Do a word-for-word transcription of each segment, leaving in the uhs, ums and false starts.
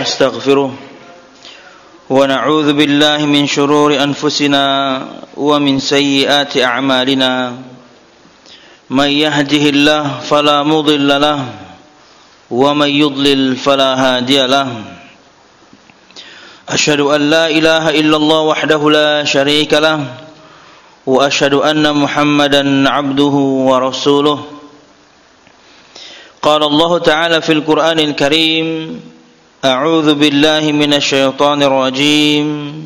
ونستغفره ونعوذ بالله من شرور أنفسنا ومن سيئات أعمالنا من يهده الله فلا مضل له ومن يضلل فلا هادي له أشهد أن لا إله إلا الله وحده لا شريك له وأشهد أن محمدا عبده ورسوله قال الله تعالى في القرآن الكريم أعوذ بالله من الشيطان الرجيم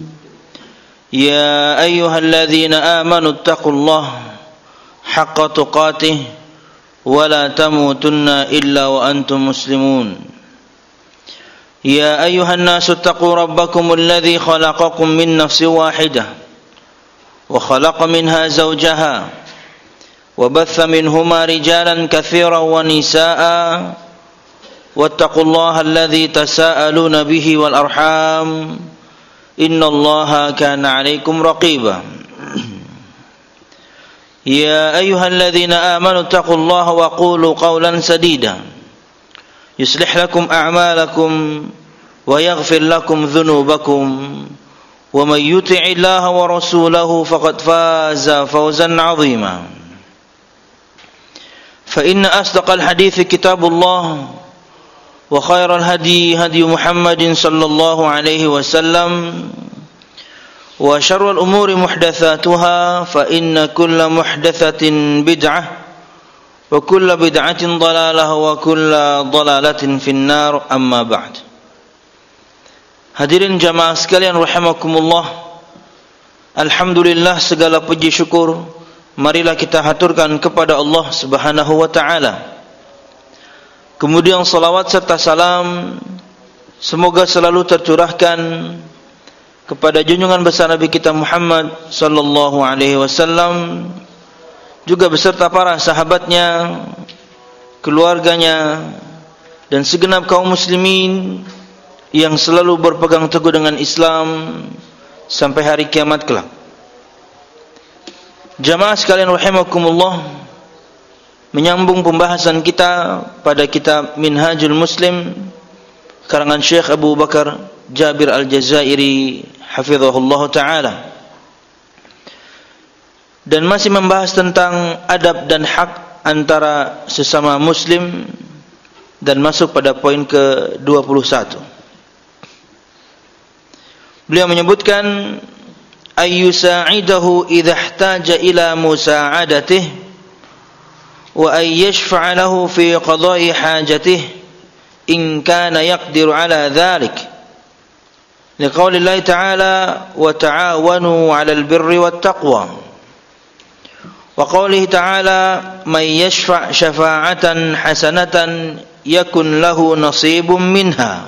يا أيها الذين آمنوا اتقوا الله حق تقاته ولا تموتن إلا وأنتم مسلمون يا أيها الناس اتقوا ربكم الذي خلقكم من نفس واحدة وخلق منها زوجها وبث منهما رجالا كثيرا ونساء واتقوا الله الذي تساءلون به والأرحام إن الله كان عليكم رقيبا يا أيها الذين آمنوا اتقوا الله وقولوا قولا سديدا يصلح لكم أعمالكم ويغفر لكم ذنوبكم ومن يطع الله ورسوله فقد فاز فوزا عظيما فإن أصدق الحديث كتاب الله وخير الهدي هدي محمد صلى الله عليه وسلم وشر الأمور محدثاتها فإن كل محدثة بدعة وكل بدعة ضلالة وكل ضلالة في النار أما بعد. Hadirin jamaah sekalian rahimakumullah, alhamdulillah segala puji syukur marilah kita haturkan kepada Allah Subhanahu wa taala. Kemudian salawat serta salam semoga selalu tercurahkan kepada junjungan besar Nabi kita Muhammad sallallahu alaihi wasallam, juga beserta para sahabatnya, keluarganya, dan segenap kaum muslimin yang selalu berpegang teguh dengan Islam sampai hari kiamat kelak. Jamaah sekalian rahimakumullah, menyambung pembahasan kita pada kitab Minhajul Muslim karangan Syekh Abu Bakar Jabir Al-Jazairi hafizahullah ta'ala, dan masih membahas tentang adab dan hak antara sesama muslim, dan masuk pada poin ke dua puluh satu. Beliau menyebutkan ayyusa'idahu idha ihtaja ila musa'adatihi wa ay yashfa'a lahu fi qada'i hajatihi in kana yaqdiru ala dhalik liqaulillahi ta'ala wa ta'awanu 'alal birri wat taqwa wa qaulihi ta'ala may yashfa' syafa'atan hasanatan yakun lahu nasibun minha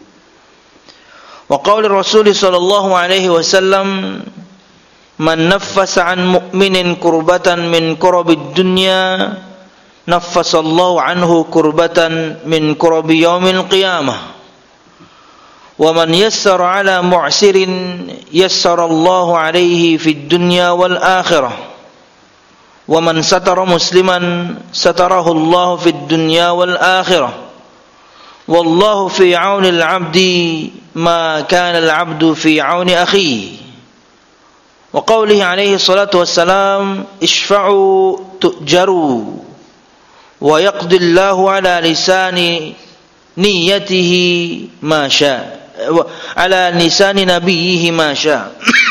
wa qauli Rasul sallallahu alaihi wasallam man naffasa 'an mu'minin kurbatan min kurabid dunya naffasallahu anhu kurbatan min kurabi yaumil qiyamah wa man yassara 'ala mu'sirin yassarallahu alaihi fid dunya wal akhirah wa man satara musliman satarahu Allah fid dunya wal akhirah wallahu fi 'auni al-'abdi ma kana al-'abdu fi 'auni akhihi wa qawlihi alaihi salatu wassalam ishfa'u tu'jaru wa yaqdi Allahu ala lisani niyatihi ma syaa wa ala lisani nabiyhi ma syaa.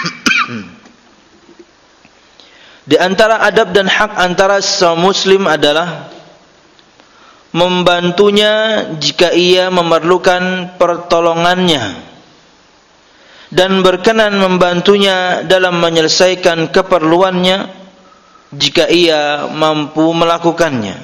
Di antara adab dan hak antara sesama muslim adalah membantunya jika ia memerlukan pertolongannya dan berkenan membantunya dalam menyelesaikan keperluannya jika ia mampu melakukannya.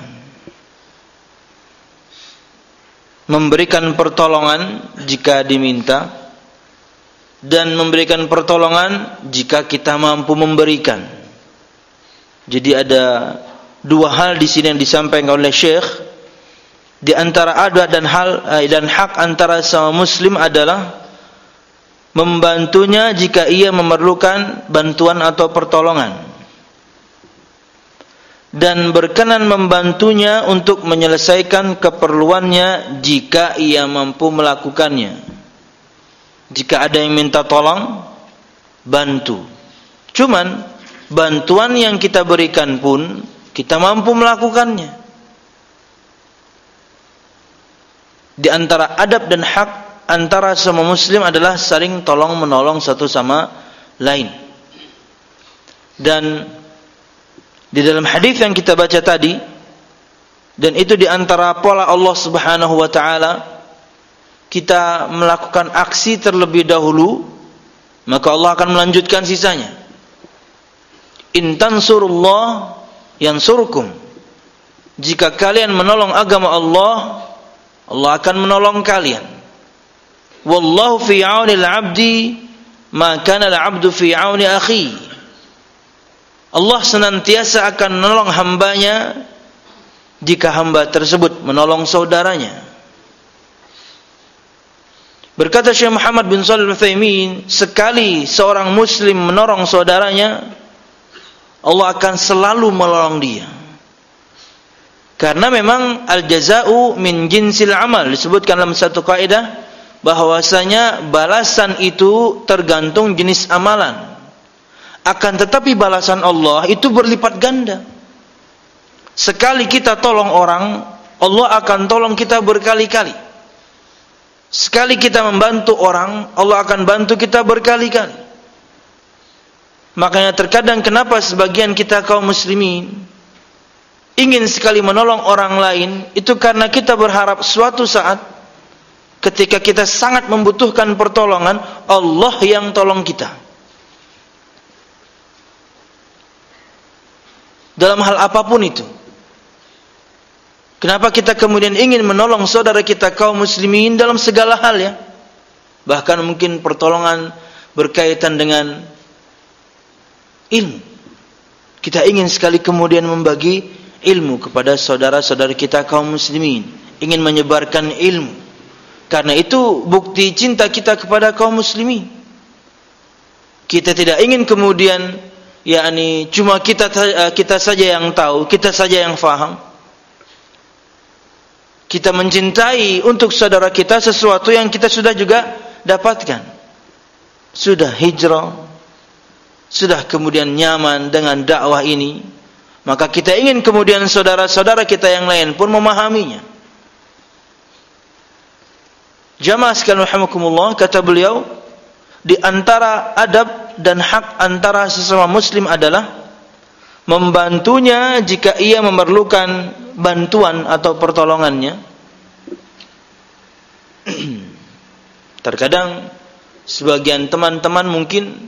Memberikan pertolongan jika diminta dan memberikan pertolongan jika kita mampu memberikan. Jadi ada dua hal di sini yang disampaikan oleh Syekh. Di antara adab dan hal dan hak antara sama muslim adalah membantunya jika ia memerlukan bantuan atau pertolongan dan berkenan membantunya untuk menyelesaikan keperluannya jika ia mampu melakukannya. Jika ada yang minta tolong, bantu. Cuman bantuan yang kita berikan pun kita mampu melakukannya. Di antara adab dan hak antara semua muslim adalah saling tolong menolong satu sama lain. Dan di dalam hadis yang kita baca tadi, dan itu di antara pola Allah Subhanahu wa taala, kita melakukan aksi terlebih dahulu, maka Allah akan melanjutkan sisanya. In tansurullah yansurkum. Jika kalian menolong agama Allah, Allah akan menolong kalian. Wallahu fi 'aunil 'abdi ma kana al-'abdu fi 'auni akhi. Allah senantiasa akan menolong hambanya jika hamba tersebut menolong saudaranya. Berkata Syekh Muhammad bin Shalih Al-Utsaimin, sekali seorang muslim menolong saudaranya, Allah akan selalu menolong dia. Karena memang al-jaza'u min jinsil amal, disebutkan dalam satu kaidah bahwasanya balasan itu tergantung jenis amalan. Akan tetapi balasan Allah itu berlipat ganda. Sekali kita tolong orang, Allah akan tolong kita berkali-kali. Sekali kita membantu orang, Allah akan bantu kita berkali-kali. Makanya terkadang kenapa sebagian kita kaum muslimin ingin sekali menolong orang lain, itu karena kita berharap suatu saat ketika kita sangat membutuhkan pertolongan, Allah yang tolong kita. Dalam hal apapun itu. Kenapa kita kemudian ingin menolong saudara kita kaum muslimin dalam segala hal ya? Bahkan mungkin pertolongan berkaitan dengan ilmu. Kita ingin sekali kemudian membagi ilmu kepada saudara-saudara kita kaum muslimin, ingin menyebarkan ilmu. Karena itu bukti cinta kita kepada kaum muslimin. Kita tidak ingin kemudian yakni cuma kita kita saja yang tahu, kita saja yang faham. Kita mencintai untuk saudara kita sesuatu yang kita sudah juga dapatkan. Sudah hijrah, sudah kemudian nyaman dengan dakwah ini, maka kita ingin kemudian saudara-saudara kita yang lain pun memahaminya. Jamaah sekalian rahimakumullah, kata beliau, di antara adab dan hak antara sesama muslim adalah membantunya jika ia memerlukan bantuan atau pertolongannya. Terkadang sebagian teman-teman mungkin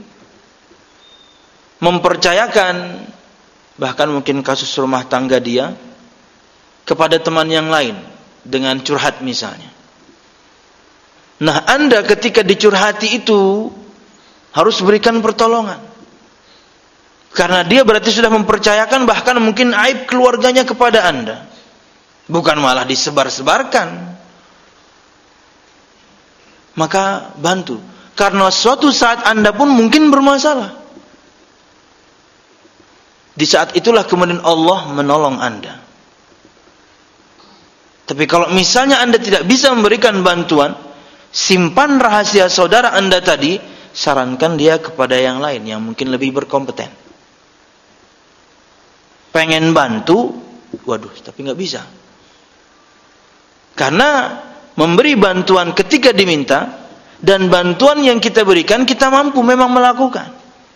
mempercayakan, bahkan mungkin kasus rumah tangga dia kepada teman yang lain dengan curhat misalnya. Nah, Anda ketika dicurhati itu harus berikan pertolongan. Karena dia berarti sudah mempercayakan bahkan mungkin aib keluarganya kepada Anda. Bukan malah disebar-sebarkan. Maka bantu. Karena suatu saat Anda pun mungkin bermasalah. Di saat itulah kemudian Allah menolong Anda. Tapi kalau misalnya Anda tidak bisa memberikan bantuan, simpan rahasia saudara Anda tadi, sarankan dia kepada yang lain yang mungkin lebih berkompeten. Pengen bantu, waduh, tapi nggak bisa. Karena memberi bantuan ketika diminta, dan bantuan yang kita berikan kita mampu memang melakukan.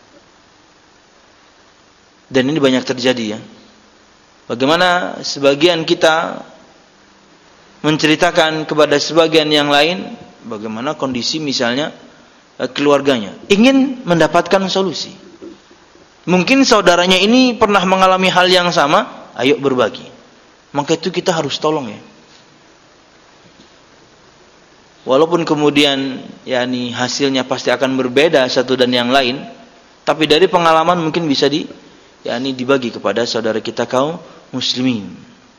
Dan ini banyak terjadi ya. Bagaimana sebagian kita menceritakan kepada sebagian yang lain bagaimana kondisi misalnya keluarganya, ingin mendapatkan solusi. Mungkin saudaranya ini pernah mengalami hal yang sama, ayo berbagi. Maka itu kita harus tolong ya. Walaupun kemudian yakni hasilnya pasti akan berbeda satu dan yang lain, tapi dari pengalaman mungkin bisa di yakni dibagi kepada saudara kita kaum muslimin.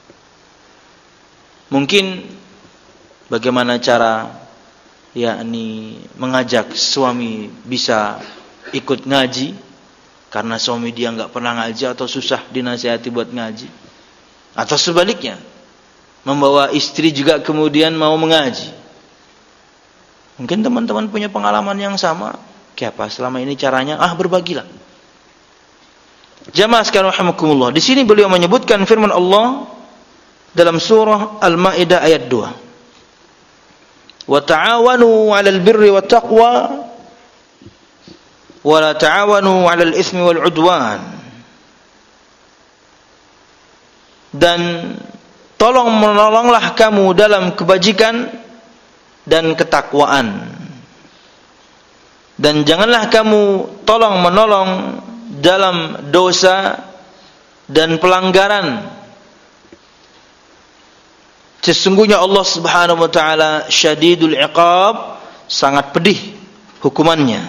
Mungkin bagaimana cara yakni mengajak suami bisa ikut ngaji karena suami dia nggak pernah ngaji atau susah dinasihati buat ngaji, atau sebaliknya membawa istri juga kemudian mau mengaji. Mungkin teman-teman punya pengalaman yang sama. Kayak apa selama ini caranya? Ah, berbagilah. Jamaah sekalian rahimakumullah. Di sini beliau menyebutkan firman Allah dalam surah Al-Maidah ayat dua. Wa ta'awanu 'alal birri wat taqwa wa la ta'awanu 'alal itsmi wal 'udwan. Dan tolong menolonglah kamu dalam kebajikan dan ketakwaan. Dan janganlah kamu tolong menolong dalam dosa dan pelanggaran. Sesungguhnya Allah Subhanahu wa taala syadidul iqab, sangat pedih hukumannya.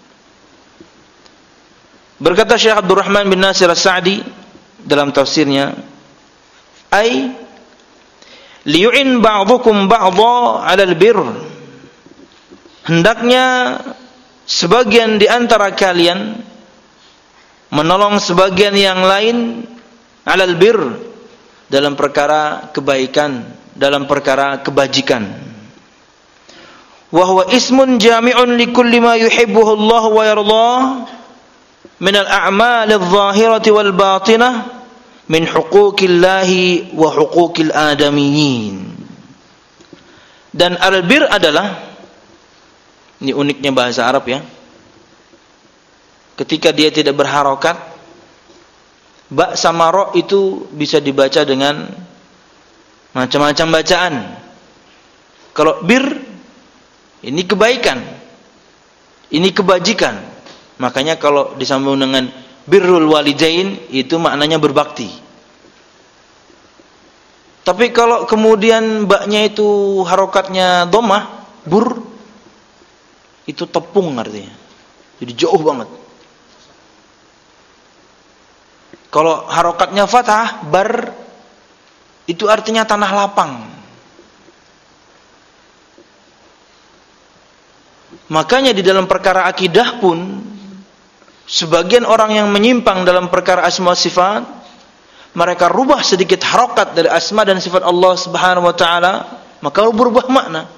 Berkata Syekh Abdurrahman bin Nasir As-Sa'di dalam tafsirnya, ay liyu'in ba'dukum ba'dha 'alal birr. Hendaknya sebagian di antara kalian menolong sebagian yang lain 'alal birr, dalam perkara kebaikan, dalam perkara kebajikan. Wa huwa ismun jami'un likulli ma yuhibbuhu Allah wa yardah min al-a'mal adh-dhahirati wal batinah min huquqillahi wa huquqil adamiyyin. Dan al-bir adalah, ini uniknya bahasa Arab ya, ketika dia tidak berharokat, ba sama ro itu bisa dibaca dengan macam-macam bacaan. Kalau bir, ini kebaikan, ini kebajikan. Makanya kalau disambung dengan birrul walidain, itu maknanya berbakti. Tapi kalau kemudian baknya itu harokatnya dhammah, bur, itu tepung artinya. Jadi jauh banget. Kalau harokatnya fathah, bar, itu artinya tanah lapang. Makanya di dalam perkara akidah pun, sebagian orang yang menyimpang dalam perkara asma sifat, mereka rubah sedikit harokat dari asma dan sifat Allah Subhanahu wa taala, maka berubah makna.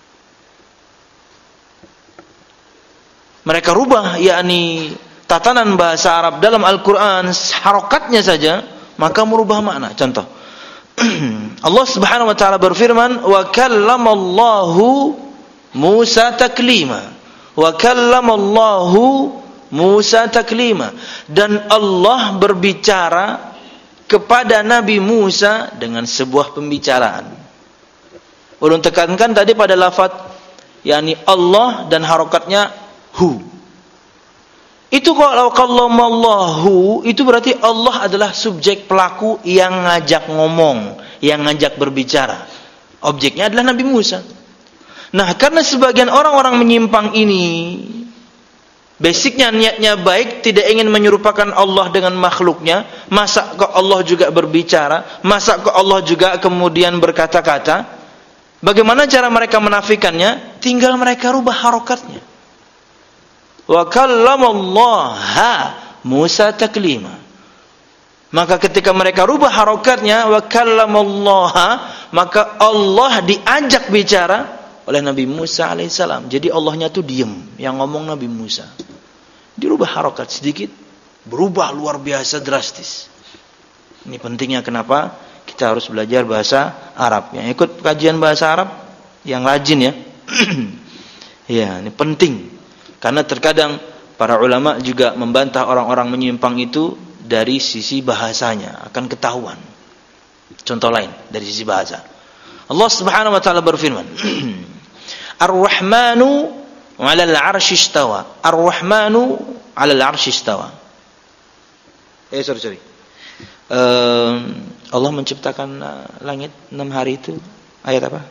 Mereka rubah, yakni tatanan bahasa Arab dalam Al-Quran, harokatnya saja, maka merubah makna. Contoh, Allah Subhanahu wa taala berfirman, wa kallamallahu Musa taklima, wa kallamallahu Musa taklima, dan Allah berbicara kepada Nabi Musa dengan sebuah pembicaraan. Ulun tekankan tadi pada lafaz yakni Allah dan harokatnya hu. Itu kalau kallamallahu, itu berarti Allah adalah subjek pelaku yang ngajak ngomong, yang ngajak berbicara. Objeknya adalah Nabi Musa. Nah, karena sebagian orang-orang menyimpang ini, basicnya niatnya baik, tidak ingin menyerupakan Allah dengan makhluknya. Masa kok Allah juga berbicara? Masa kok Allah juga kemudian berkata-kata? Bagaimana cara mereka menafikannya? Tinggal mereka rubah harokatnya. Wa kallamallaha Musa taklima. Maka ketika mereka rubah harokatnya, wa kallamallaha, maka Allah diajak bicara oleh Nabi Musa alaihissalam. Jadi Allahnya tuh diem, yang ngomong Nabi Musa. Dirubah harokat sedikit, berubah luar biasa drastis. Ini pentingnya kenapa kita harus belajar bahasa Arab. Yang ikut kajian bahasa Arab, yang rajin ya. Ya, ini penting. Karena terkadang para ulama juga membantah orang-orang menyimpang itu dari sisi bahasanya, akan ketahuan. Contoh lain dari sisi bahasa. Allah Subhanahu wa taala berfirman, Ar-Rahmanu 'alal 'arsy istawa. Ar-Rahmanu 'alal 'arsy istawa. Eh sorry sorry. Uh, Allah menciptakan uh, langit enam hari itu ayat apa?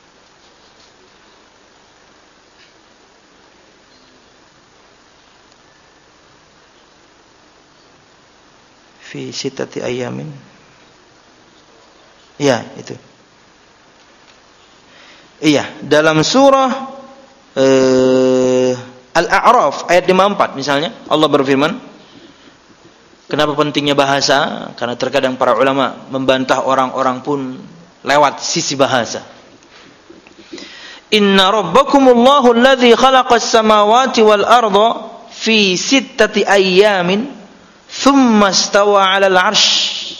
Fi sittati ayamin. Ya, itu. Iya, dalam surah uh, Al-A'raf ayat lima puluh empat misalnya, Allah berfirman, kenapa pentingnya bahasa? Karena terkadang para ulama membantah orang-orang pun lewat sisi bahasa. Inna rabbakumullahu alladhi khalaqas samawati wal arda fi sittati ayyamin thumma istawa 'alal 'arsy.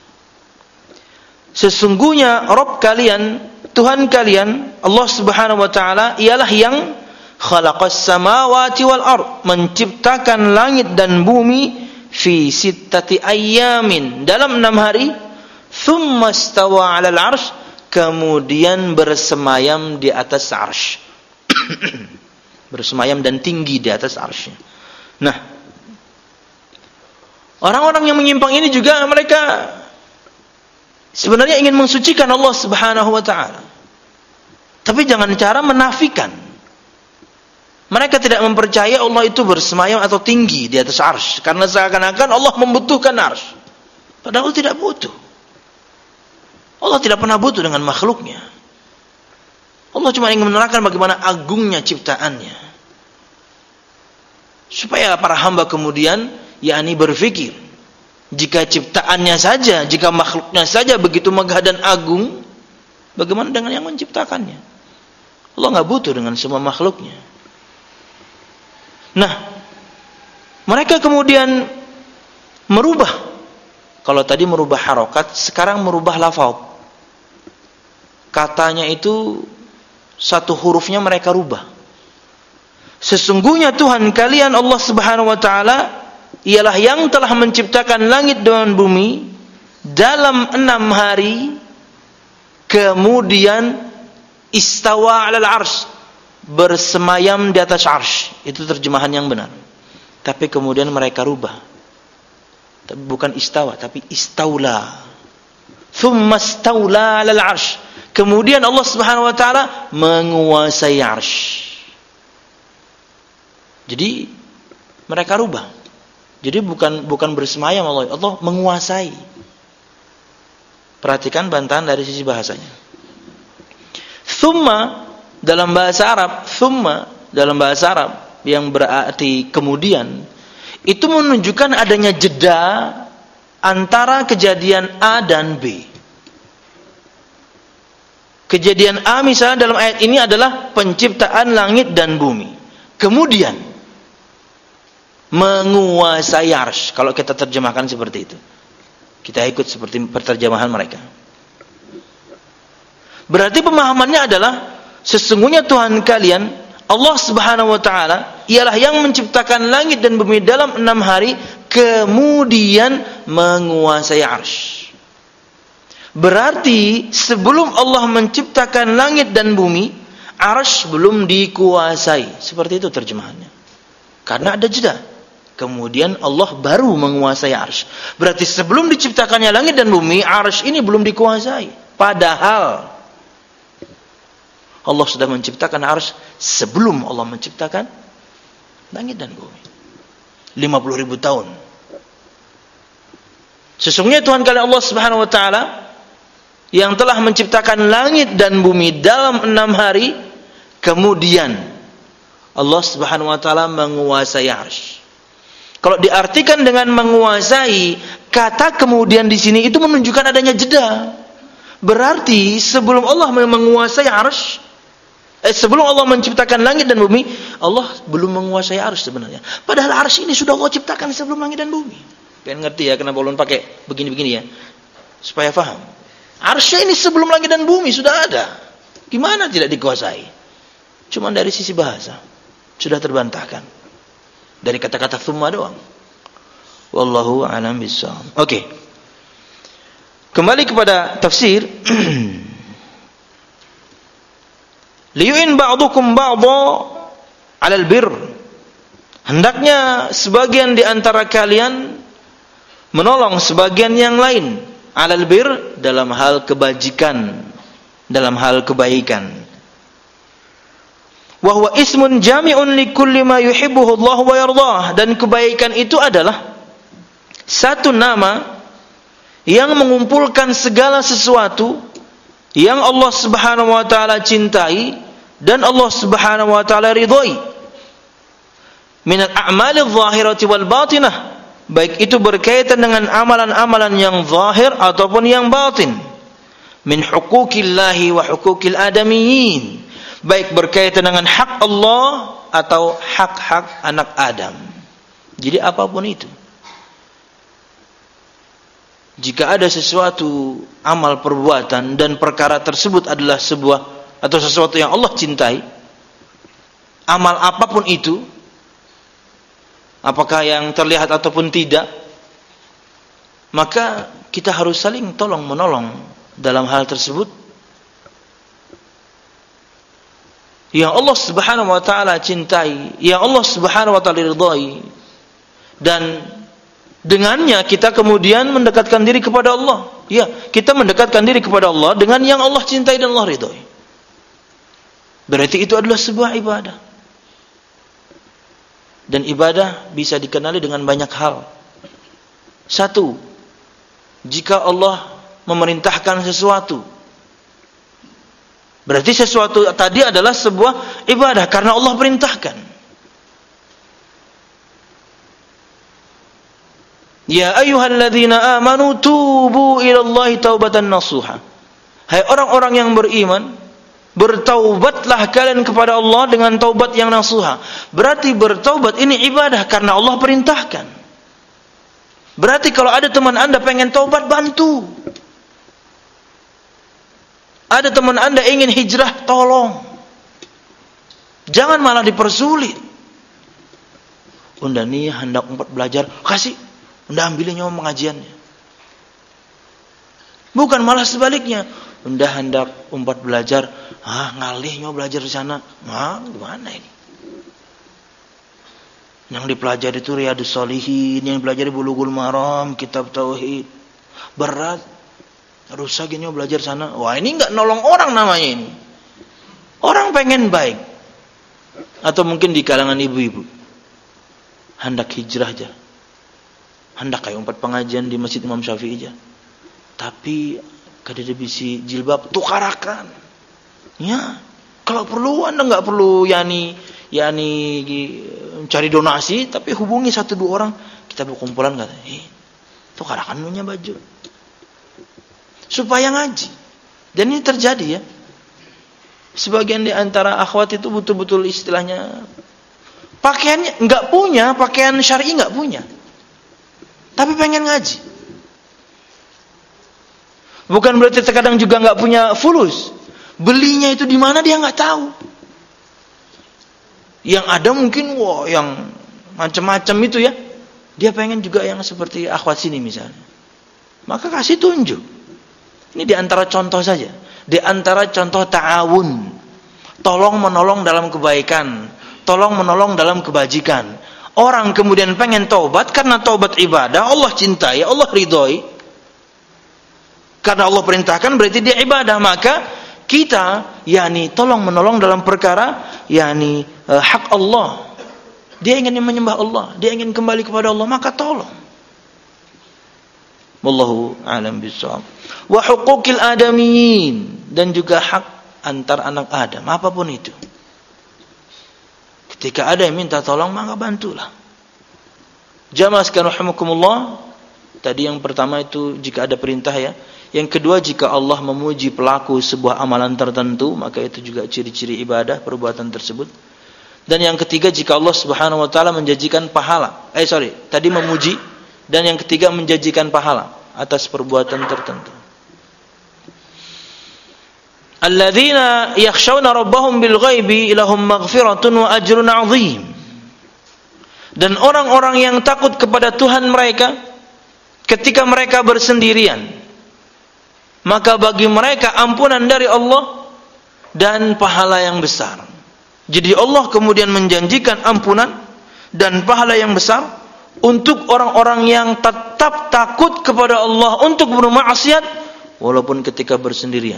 Sesungguhnya Rabb kalian, Tuhan kalian, Allah Subhanahu wa taala ialah yang khalaqas samawati wal ard, menciptakan langit dan bumi fi sittati ayyamin, dalam enam hari, thumma istawa 'alal 'arsy, kemudian bersemayam di atas arsy. Bersemayam dan tinggi di atas arsy. Nah, orang-orang yang menyimpang ini juga mereka sebenarnya ingin mensucikan Allah Subhanahu wa taala. Tapi jangan cara menafikan. Mereka tidak mempercayai Allah itu bersemayam atau tinggi di atas arsy, karena seakan-akan Allah membutuhkan arsy. Padahal Allah tidak butuh. Allah tidak pernah butuh dengan makhluknya. Allah cuma ingin menerangkan bagaimana agungnya ciptaannya, supaya para hamba kemudian yakni berpikir, jika ciptaannya saja, jika makhluknya saja begitu megah dan agung, bagaimana dengan yang menciptakannya? Allah nggak butuh dengan semua makhluknya. Nah, mereka kemudian merubah. Kalau tadi merubah harokat, sekarang merubah lafaz. Katanya itu satu hurufnya mereka rubah. Sesungguhnya Tuhan kalian Allah Subhanahu wa taala ialah yang telah menciptakan langit dan bumi dalam enam hari, kemudian istawa 'alal 'arsy, bersemayam di atas arsy. Itu terjemahan yang benar. Tapi kemudian mereka rubah. Tapi bukan istawa, tapi istaula. Thumma istaula 'alal 'arsy. Kemudian Allah Subhanahu wa taala menguasai arsy. Jadi mereka rubah. Jadi bukan bukan bersemayam Allah, Allah menguasai. Perhatikan bantahan dari sisi bahasanya. Thumma dalam bahasa Arab, thumma dalam bahasa Arab yang berarti kemudian, itu menunjukkan adanya jeda antara kejadian A dan B. Kejadian A misalnya dalam ayat ini adalah penciptaan langit dan bumi. Kemudian menguasai arsy. Kalau kita terjemahkan seperti itu, kita ikut seperti perterjemahan mereka. Berarti pemahamannya adalah sesungguhnya Tuhan kalian Allah Subhanahu wa taala ialah yang menciptakan langit dan bumi dalam enam hari, kemudian menguasai arsy. Berarti sebelum Allah menciptakan langit dan bumi, arsy belum dikuasai. Seperti itu terjemahannya. Karena ada jeda. Kemudian Allah baru menguasai arsy. Berarti sebelum diciptakannya langit dan bumi, arsy ini belum dikuasai. Padahal Allah sudah menciptakan arsy sebelum Allah menciptakan langit dan bumi. lima puluh ribu tahun. Sesungguhnya Tuhan kalian Allah Subhanahu wa taala yang telah menciptakan langit dan bumi dalam enam hari, kemudian Allah Subhanahu wa taala menguasai arsy. Kalau diartikan dengan menguasai, kata kemudian di sini itu menunjukkan adanya jeda. Berarti sebelum Allah menguasai arsy, eh, sebelum Allah menciptakan langit dan bumi, Allah belum menguasai arsy sebenarnya. Padahal arsy ini sudah Allah ciptakan sebelum langit dan bumi. Pengen ngerti ya kenapa ulun pakai begini-begini ya, supaya paham. Arsy ini sebelum langit dan bumi sudah ada. Gimana tidak dikuasai? Cuma dari sisi bahasa sudah terbantahkan. Dari kata-kata thumma doang. Wallahu a'lam bishawab. Oke. Kembali kepada tafsir. Liyu'in ba'dukum ba'dha 'alal birr. Hendaknya sebagian di antara kalian menolong sebagian yang lain 'alal birr, dalam hal kebajikan, dalam hal kebaikan. Wa huwa ismun jami'un likulli ma yuhibbuhu Allah wa yardah, dan kebaikan itu adalah satu nama yang mengumpulkan segala sesuatu yang Allah Subhanahu wa taala cintai dan Allah Subhanahu wa taala ridhai. Min al-a'mali adh-dhahirati wal batinah, baik itu berkaitan dengan amalan-amalan yang zahir ataupun yang batin. Min huquqillahi wa huquqil adamiyyin, baik berkaitan dengan hak Allah atau hak-hak anak Adam. Jadi apapun itu, jika ada sesuatu amal perbuatan dan perkara tersebut adalah sebuah atau sesuatu yang Allah cintai, amal apapun itu, apakah yang terlihat ataupun tidak, maka kita harus saling tolong menolong dalam hal tersebut. Yang Allah Subhanahu wa taala cintai, yang Allah Subhanahu wa taala ridhai, dan dengannya kita kemudian mendekatkan diri kepada Allah. Ya, kita mendekatkan diri kepada Allah dengan yang Allah cintai dan Allah ridhai. Berarti itu adalah sebuah ibadah. Dan ibadah bisa dikenali dengan banyak hal. Satu, jika Allah memerintahkan sesuatu, berarti sesuatu tadi adalah sebuah ibadah karena Allah perintahkan. Ya ayyuhalladzina amanu tubu ilallahi taubatan nasuha. Hai orang-orang yang beriman, bertaubatlah kalian kepada Allah dengan taubat yang nasuha. Berarti bertaubat ini ibadah karena Allah perintahkan. Berarti kalau ada teman Anda pengen taubat, bantu. Ada teman Anda ingin hijrah, tolong. Jangan malah dipersulit. Unda nih hendak umpat belajar, kasih. Unda ambilin nyawa pengajiannya. Bukan malah sebaliknya. Unda hendak umpat belajar, ah ngalih nyawa belajar di sana. Ah, gimana ini? Yang dipelajari itu Riyadhus Shalihin, yang dipelajari Bulughul Maram, kitab tauhid. Berat. Rusak ini belajar sana. Wah, ini enggak nolong orang namanya ini. Orang pengen baik. Atau mungkin di kalangan ibu-ibu. Hendak hijrah aja. Hendak kayak umpat pengajian di Masjid Imam Syafi'i aja. Tapi kada bisi jilbab tukarakan. Ya, kalau perlu Anda enggak perlu yani yani cari donasi, tapi hubungi satu dua orang, kita berkumpulan kata, eh, tukarakan punya baju, supaya ngaji. Dan ini terjadi ya. Sebagian di antara akhwat itu betul-betul istilahnya pakaiannya enggak punya, pakaian syar'i enggak punya, tapi pengen ngaji. Bukan berarti terkadang juga enggak punya fulus. Belinya itu di mana dia enggak tahu. Yang ada mungkin wah yang macam-macam itu ya. Dia pengen juga yang seperti akhwat sini misalnya. Maka kasih tunjuk. Ini di antara contoh saja. Di antara contoh ta'awun. Tolong menolong dalam kebaikan. Tolong menolong dalam kebajikan. Orang kemudian pengen taubat karena taubat ibadah. Allah cintai, Allah ridhoi. Karena Allah perintahkan berarti dia ibadah. Maka kita yakni tolong menolong dalam perkara yakni uh, hak Allah. Dia ingin menyembah Allah, dia ingin kembali kepada Allah, maka tolong. Wallahu a'lam bishawab. Wa huquqil adamiyyin, dan juga hak antar anak Adam, apapun itu. Ketika ada yang minta tolong, maka bantulah. Jamaah sekalian rahimakumullah, tadi yang pertama itu jika ada perintah ya. Yang kedua, jika Allah memuji pelaku sebuah amalan tertentu, maka itu juga ciri-ciri ibadah perbuatan tersebut. Dan yang ketiga, jika Allah Subhanahu wa taala menjanjikan pahala. Eh sorry, tadi memuji, dan yang ketiga menjanjikan pahala atas perbuatan tertentu. Alladzina yakhshawna rabbahum bil ghaibi lahum maghfiratun wa ajrun 'azim. Dan orang-orang yang takut kepada Tuhan mereka ketika mereka bersendirian, maka bagi mereka ampunan dari Allah dan pahala yang besar. Jadi Allah kemudian menjanjikan ampunan dan pahala yang besar untuk orang-orang yang tetap takut kepada Allah untuk bermaksiat walaupun ketika bersendirian.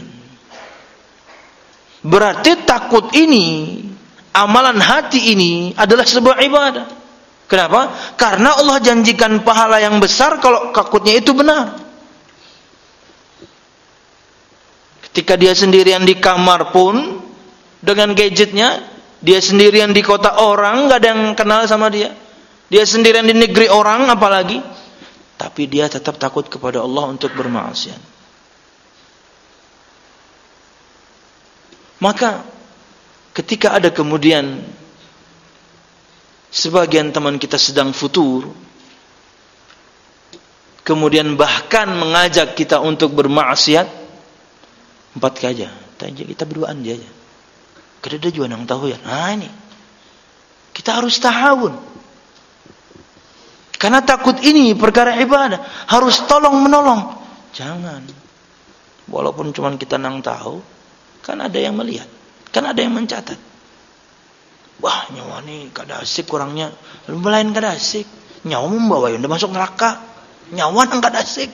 Berarti takut ini, amalan hati ini adalah sebuah ibadah. Kenapa? Karena Allah janjikan pahala yang besar kalau takutnya itu benar. Ketika dia sendirian di kamar pun dengan gadgetnya, dia sendirian di kota orang, nggak ada yang kenal sama dia. Dia sendirian di negeri orang apalagi, tapi dia tetap takut kepada Allah untuk bermaksiat. Maka ketika ada kemudian sebagian teman kita sedang futur, kemudian bahkan mengajak kita untuk bermaksiat, empat aja, tanya kita berduaan dia aja. Kada ada juga nang tahu ya. Nah ini, kita harus tahawun. Karena takut ini perkara ibadah, harus tolong menolong. Jangan. Walaupun cuma kita nang tahu, kan ada yang melihat, kan ada yang mencatat. Wah nyawa nih kada asik kurangnya, lain kada asik. Nyawa membawa yang udah masuk neraka, nyawa nang kada asik.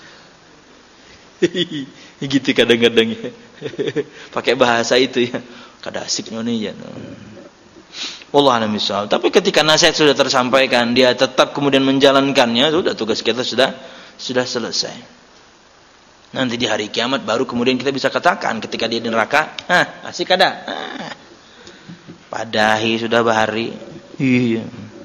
Gitu kadang-kadang ya. Pakai bahasa itu ya. Kada asik nyawa nih ya. Wallahu a'lam bishawab. Tapi ketika nasihat sudah tersampaikan, dia tetap kemudian menjalankannya, sudah tugas kita sudah sudah selesai. Nanti di hari kiamat baru kemudian kita bisa katakan ketika dia di neraka, "Hah, asik kada?" Ah. Padahi sudah bahari. Iya.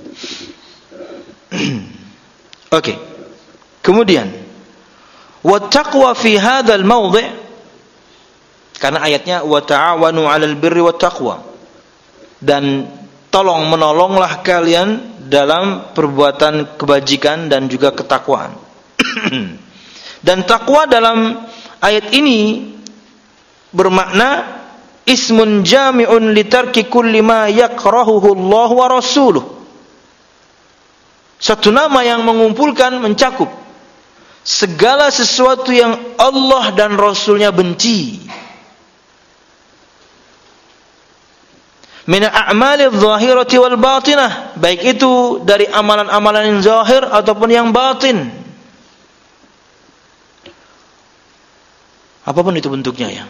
Oke. Okay. Kemudian wa taqwa fi hadzal mawdhi', karena ayatnya wa ta'awanu 'alal birri wat taqwa. Dan tolong menolonglah kalian dalam perbuatan kebajikan dan juga ketakwaan. Dan takwa dalam ayat ini bermakna ismun jami'un litarki kulli ma yakrahuhu Allah wa rasuluh. Satu nama yang mengumpulkan, mencakup segala sesuatu yang Allah dan Rasulnya benci. Min a'mali adh-dhahirati wal batinah, baik itu dari amalan-amalan yang zahir ataupun yang batin. Apapun itu bentuknya ya.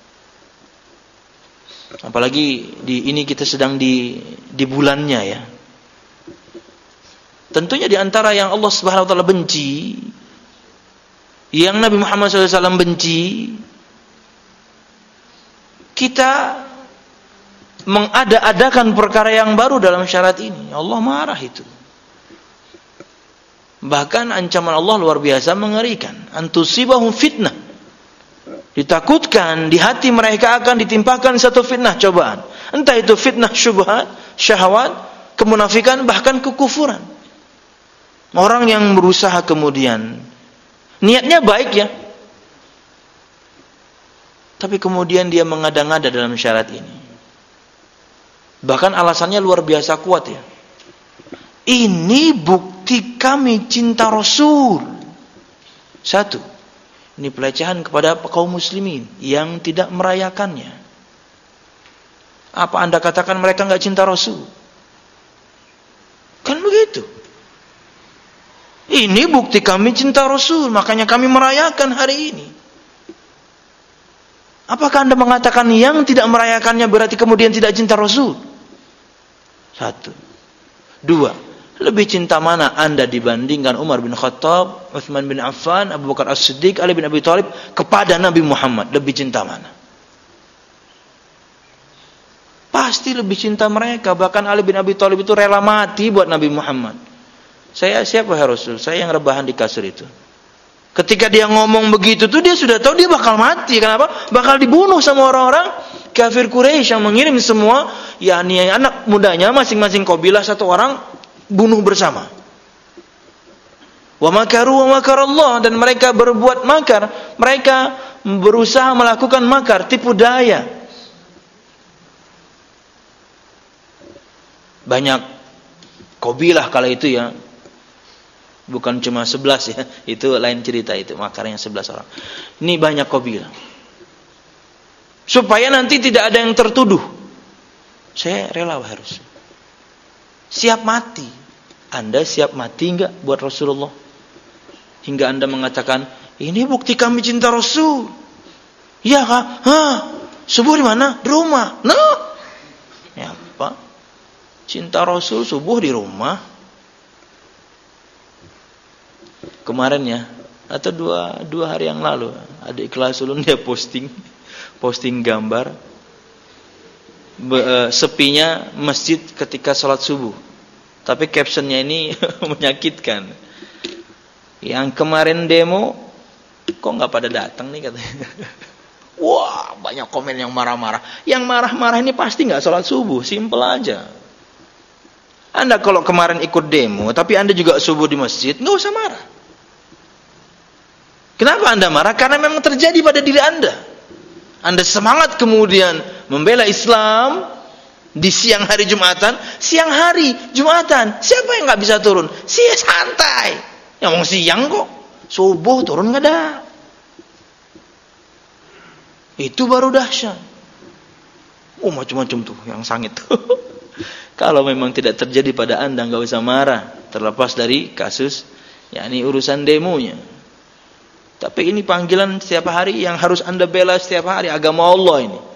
Apalagi di ini kita sedang di di bulannya ya. Tentunya di antara yang Allah Subhanahu wa taala benci, yang Nabi Muhammad shallallahu alaihi wasallam benci, kita mengada-adakan perkara yang baru dalam syarat ini. Allah marah itu. Bahkan ancaman Allah luar biasa mengerikan. Antusibahum fitnah. Ditakutkan di hati mereka akan ditimpakan satu fitnah, cobaan. Entah itu fitnah syubhat, syahwat, kemunafikan, bahkan kekufuran. Orang yang berusaha kemudian niatnya baik ya, tapi kemudian dia mengada-ngada dalam syarat ini. Bahkan alasannya luar biasa kuat ya. Ini bukti kami cinta Rasul. Satu, ini pelecehan kepada kaum muslimin yang tidak merayakannya. Apa Anda katakan mereka enggak cinta Rasul? Kan begitu. Ini bukti kami cinta Rasul, makanya kami merayakan hari ini. Apakah Anda mengatakan yang tidak merayakannya berarti kemudian tidak cinta Rasul? Satu. Dua, lebih cinta mana Anda dibandingkan Umar bin Khattab, Utsman bin Affan, Abu Bakar As-Siddiq, Ali bin Abi Thalib kepada Nabi Muhammad? Lebih cinta mana? Pasti lebih cinta mereka. Bahkan Ali bin Abi Thalib itu rela mati buat Nabi Muhammad. Saya siapa ya Rasul? Saya yang rebahan di kasur itu. Ketika dia ngomong begitu tuh dia sudah tahu dia bakal mati. Kenapa? Bakal dibunuh sama orang-orang kafir Quraisy yang mengirim semua, yakni anak mudanya masing-masing kabilah satu orang, bunuh bersama. Wa makaru wa makarallah, dan mereka berbuat makar, mereka berusaha melakukan makar, tipu daya. Banyak kabilah kala itu ya. Bukan cuma sebelas ya, itu lain cerita itu, makarnya sebelas orang. Ini banyak kabilah. Supaya nanti tidak ada yang tertuduh. Saya rela harus. Siap mati. Anda siap mati enggak buat Rasulullah? Hingga Anda mengatakan, ini bukti kami cinta Rasul. Iya kah? Hah? Subuh di mana? Di rumah. Nah. Ya apa? Cinta Rasul subuh di rumah. Kemarin ya, atau dua, dua hari yang lalu, ada Ikhlas Ulun dia posting, posting gambar be, uh, sepinya masjid ketika sholat subuh. Tapi captionnya ini menyakitkan. Yang kemarin demo, kok nggak pada datang nih katanya. Wah, banyak komen yang marah-marah. Yang marah-marah ini pasti nggak sholat subuh, simple aja. Anda kalau kemarin ikut demo, tapi Anda juga subuh di masjid, nggak usah marah. Kenapa Anda marah? Karena memang terjadi pada diri Anda. Anda semangat kemudian membela Islam di siang hari Jumatan, siang hari Jumatan, siapa yang nggak bisa turun? Sia santai. Yang mau siang kok, subuh turun nggak ada. Itu baru dahsyat. Oh, macam-macam tuh yang sangit. Kalau memang tidak terjadi pada Anda, nggak usah marah. Terlepas dari kasus, yakni urusan demonya. Tapi ini panggilan setiap hari yang harus Anda bela setiap hari, agama Allah ini.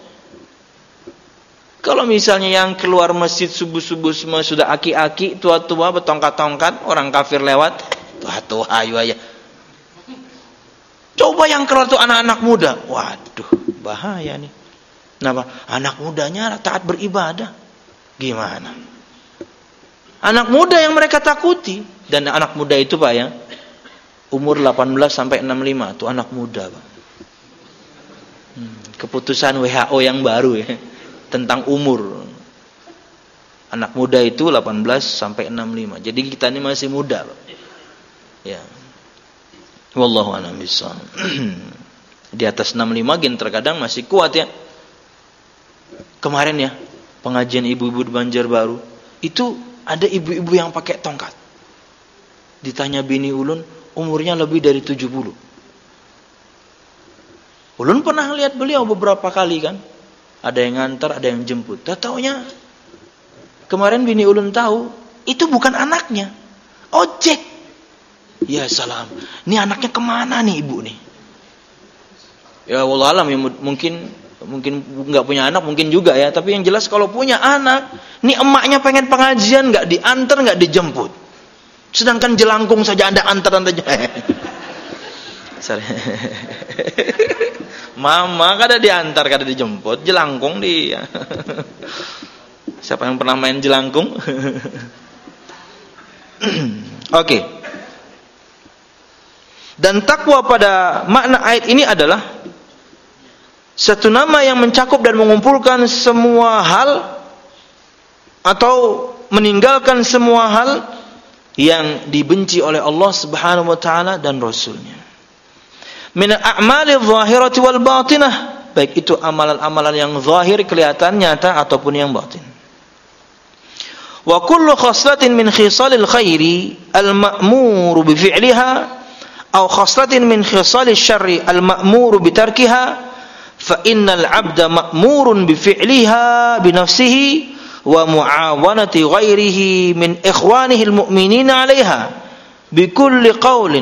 Kalau misalnya yang keluar masjid subuh-subuh semua sudah aki-aki, tua-tua bertongkat-tongkat, orang kafir lewat, tua-tua ayo aja. Coba yang keluar tuh anak-anak muda. Waduh, bahaya nih. Kenapa? Anak mudanya taat beribadah. Gimana? Anak muda yang mereka takuti. Dan anak muda itu Pak ya, umur delapan belas sampai enam puluh lima. Itu anak muda Pak. Hmm, keputusan W H O yang baru ya, tentang umur. Anak muda itu delapan belas sampai enam puluh lima. Jadi kita ini masih muda Pak. Ya. Wallahu a'lam bishawab. Di atas enam puluh lima gen terkadang masih kuat ya. Kemarin ya, pengajian ibu-ibu di Banjarbaru, itu ada ibu-ibu yang pakai tongkat. Ditanya bini ulun, umurnya lebih dari tujuh puluh. Ulun pernah lihat beliau beberapa kali kan. Ada yang ngantar, ada yang jemput. Tahu-taunya kemarin bini ulun tahu, itu bukan anaknya. Ojek. Ya salam. Ini anaknya kemana nih ibu nih? Ya wallah alam ya, mungkin mungkin nggak punya anak mungkin juga ya. Tapi yang jelas kalau punya anak, nih emaknya pengen pengajian nggak diantar nggak dijemput. Sedangkan jelangkung saja Anda antar Anda. Sorry. Mama kada diantar kada dijemput, jelangkung dia. Siapa yang pernah main jelangkung? Oke. Okay. Dan takwa pada makna ayat ini adalah satu nama yang mencakup dan mengumpulkan semua hal atau meninggalkan semua hal yang dibenci oleh Allah Subhanahu wa taala dan Rasulnya. Min al-a'mali adh-dhahirati wal batinah, baik itu amalan-amalan yang zahir kelihatan nyata ataupun yang batin. Wa kullu khaslatin min khisalil khairi al-ma'mur bi fi'liha أو خصلة من خصال الشر المأمور بتركها فإن العبد مأمور بفعلها بنفسه ومعاونة غيره من إخوانه المؤمنين عليها بكل قول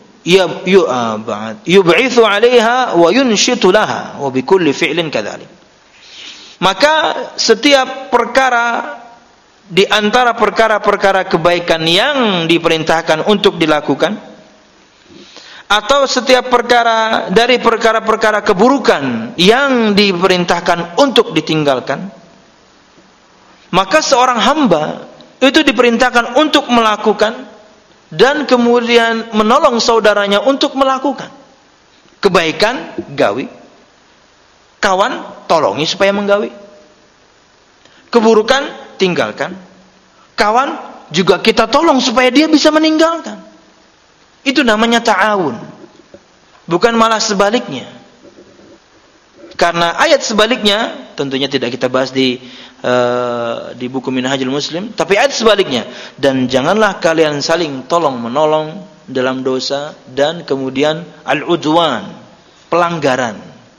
يبعث عليها وينشط لها وبكل فعل كذلك. Maka setiap perkara di antara perkara-perkara kebaikan yang diperintahkan untuk dilakukan, atau setiap perkara dari perkara-perkara keburukan yang diperintahkan untuk ditinggalkan, maka seorang hamba itu diperintahkan untuk melakukan dan kemudian menolong saudaranya untuk melakukan kebaikan, gawi, kawan tolongi supaya menggawi, keburukan tinggalkan, kawan juga kita tolong supaya dia bisa meninggalkan. Itu namanya ta'awun. Bukan malah sebaliknya. Karena ayat sebaliknya tentunya tidak kita bahas di uh, di buku Minhajul Muslim, tapi ayat sebaliknya, dan janganlah kalian saling tolong menolong dalam dosa dan kemudian al-udwan, pelanggaran.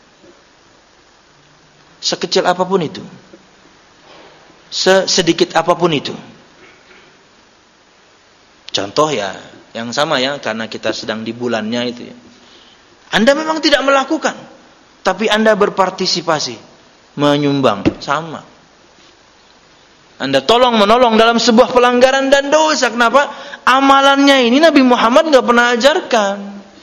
Sekecil apapun itu. Sedikit apapun itu. Contoh ya yang sama ya, karena kita sedang di bulannya itu ya. Anda memang tidak melakukan, tapi Anda berpartisipasi, menyumbang, sama. Anda tolong menolong dalam sebuah pelanggaran dan dosa. Kenapa? Amalannya ini Nabi Muhammad nggak pernah ajarkan.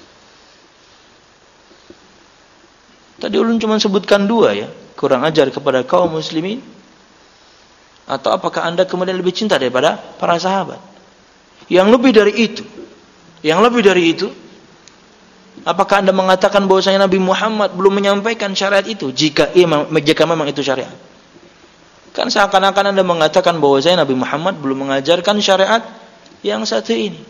Tadi ulun cuma sebutkan dua ya, kurang ajar kepada kaum muslimin. Atau apakah Anda kemudian lebih cinta daripada para sahabat? Yang lebih dari itu, yang lebih dari itu, Apakah Anda mengatakan bahwasanya Nabi Muhammad belum menyampaikan syariat itu? Jika imam, jika memang itu syariat. Kan seakan-akan Anda mengatakan bahwasanya Nabi Muhammad belum mengajarkan syariat yang satu ini.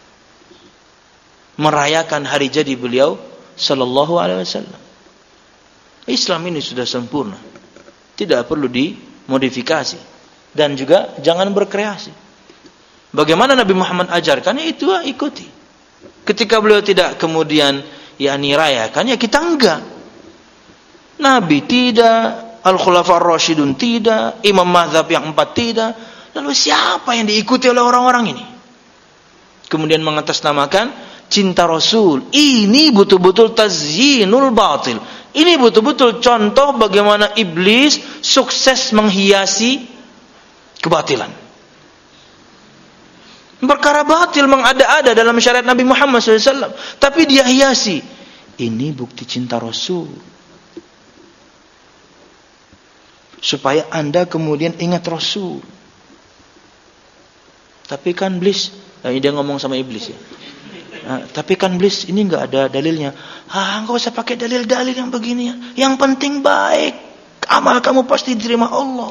Merayakan hari jadi beliau sallallahu alaihi wasallam. Islam ini sudah sempurna. Tidak perlu dimodifikasi dan juga jangan berkreasi. Bagaimana Nabi Muhammad ajarkan, ya itu ikuti. Ketika beliau tidak kemudian yakni rayakan, ya kita enggak. Nabi tidak, Al-Khulafa Ar-Rasyidun tidak, Imam Mazhab yang empat tidak. Lalu siapa yang diikuti oleh orang-orang ini? Kemudian mengatasnamakan cinta Rasul. Ini betul-betul tazyinul batil. Ini betul-betul contoh bagaimana iblis sukses menghiasi kebatilan. Perkara batil mengada-ada dalam syariat Nabi Muhammad shallallahu alaihi wasallam, tapi dia hiasi. Ini bukti cinta Rasul. Supaya Anda kemudian ingat Rasul. Tapi kan iblis, nah ini dia ngomong sama iblis ya. Nah, tapi kan iblis ini enggak ada dalilnya. Ah, enggak usah pakai dalil-dalil yang begini. Yang penting baik. Amal kamu pasti diterima Allah.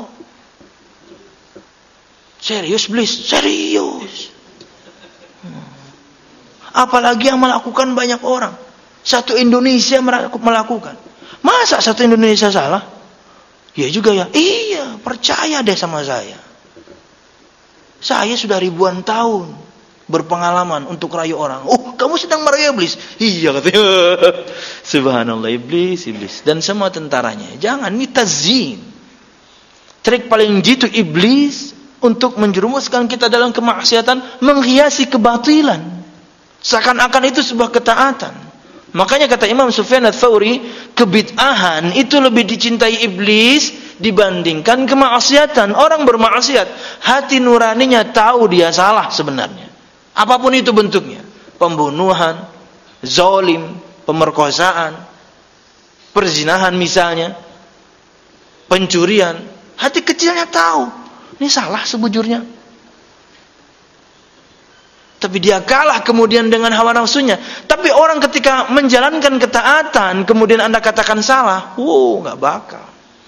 Serius iblis, serius. Hmm. Apalagi yang melakukan banyak orang. Satu Indonesia melakukan. Masa satu Indonesia salah? Ya juga ya. Iya, percaya deh sama saya. Saya sudah ribuan tahun berpengalaman untuk rayu orang. Oh, kamu sedang merayu iblis? Iya katanya. Subhanallah, iblis, iblis dan semua tentaranya. Jangan, ini tazyin. Trik paling jitu iblis untuk menjerumuskan kita dalam kemaksiatan, menghiasi kebatilan. Seakan-akan itu sebuah ketaatan. Makanya kata Imam Sufyan Ats-Tsauri, kebid'ahan itu lebih dicintai iblis dibandingkan kemaksiatan. Orang bermaksiat, hati nuraninya tahu dia salah sebenarnya. Apapun itu bentuknya, pembunuhan, zalim, pemerkosaan, perzinahan misalnya, pencurian, hati kecilnya tahu, ini salah sebujurnya. Tapi dia kalah kemudian dengan hawa nafsunya. Tapi orang ketika menjalankan ketaatan, kemudian Anda katakan salah, wow, nggak bakal.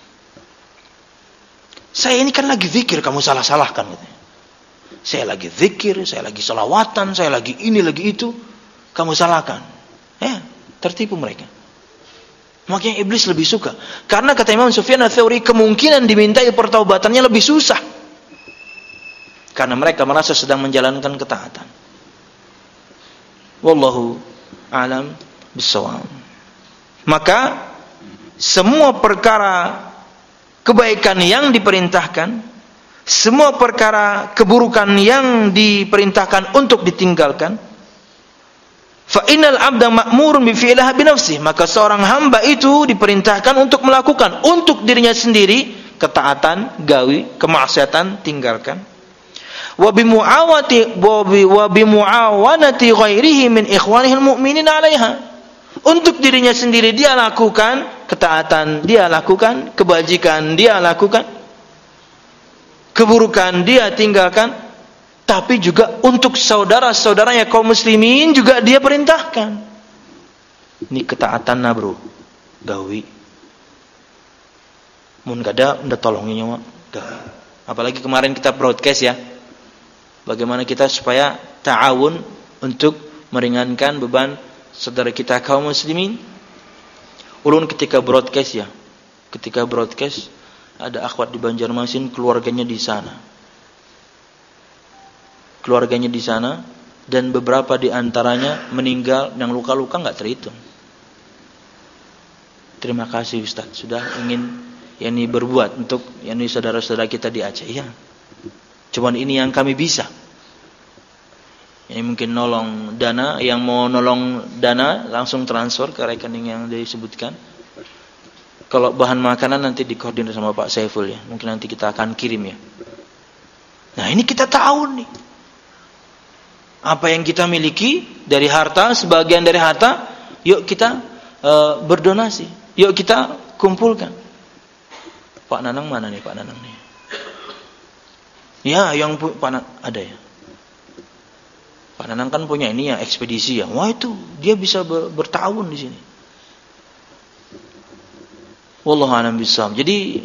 Saya ini kan lagi zikir, kamu salah-salahkan gitu. Saya lagi zikir, saya lagi selawatan, saya lagi ini, lagi itu. Kamu salahkan. Ya, tertipu mereka. Makanya iblis lebih suka. Karena kata Imam Sufyan Ats-Tsauri, kemungkinan dimintai pertaubatannya lebih susah. Karena mereka merasa sedang menjalankan ketaatan. Wallahu a'lam bissawab. Maka, semua perkara kebaikan yang diperintahkan, semua perkara keburukan yang diperintahkan untuk ditinggalkan, fa innal 'abda ma'murun bi fi'liha bi nafsihi, maka seorang hamba itu diperintahkan untuk melakukan untuk dirinya sendiri ketaatan, gawi, kemaksiatan tinggalkan. Wa bi mu'awati wa bi mu'awanati ghairihi min ikhwanihi al-mu'minin 'alaiha. Untuk dirinya sendiri dia lakukan ketaatan, dia lakukan kebajikan, dia lakukan keburukan, dia tinggalkan, tapi juga untuk saudara-saudaranya kaum muslimin juga dia perintahkan. Ini ketaatan nah bro, gawi. Mun kada ndak tolongin nyawa. Apalagi kemarin kita broadcast ya. Bagaimana kita supaya ta'awun untuk meringankan beban saudara kita kaum muslimin. Ulun ketika broadcast ya. Ketika broadcast ada akhwat di Banjarmasin, keluarganya di sana. Keluarganya di sana dan beberapa di antaranya meninggal, yang luka-luka enggak terhitung. Terima kasih Ustaz sudah ingin yakni berbuat untuk yakni saudara-saudara kita di Aceh. Ya. Cuman ini yang kami bisa. Ini mungkin nolong dana, yang mau nolong dana langsung transfer ke rekening yang disebutkan. Kalau bahan makanan nanti dikoordinir sama Pak Saiful ya. Mungkin nanti kita akan kirim ya. Nah ini kita tahu nih. Apa yang kita miliki dari harta, sebagian dari harta, yuk kita uh, berdonasi. Yuk kita kumpulkan. Pak Nanang mana nih Pak Nanang nih? Ya yang Pak Nanang ada ya. Pak Nanang kan punya ini ya, ekspedisi ya. Wah itu dia bisa ber, bertahun di sini. Wallahu a'lam bishawab. Jadi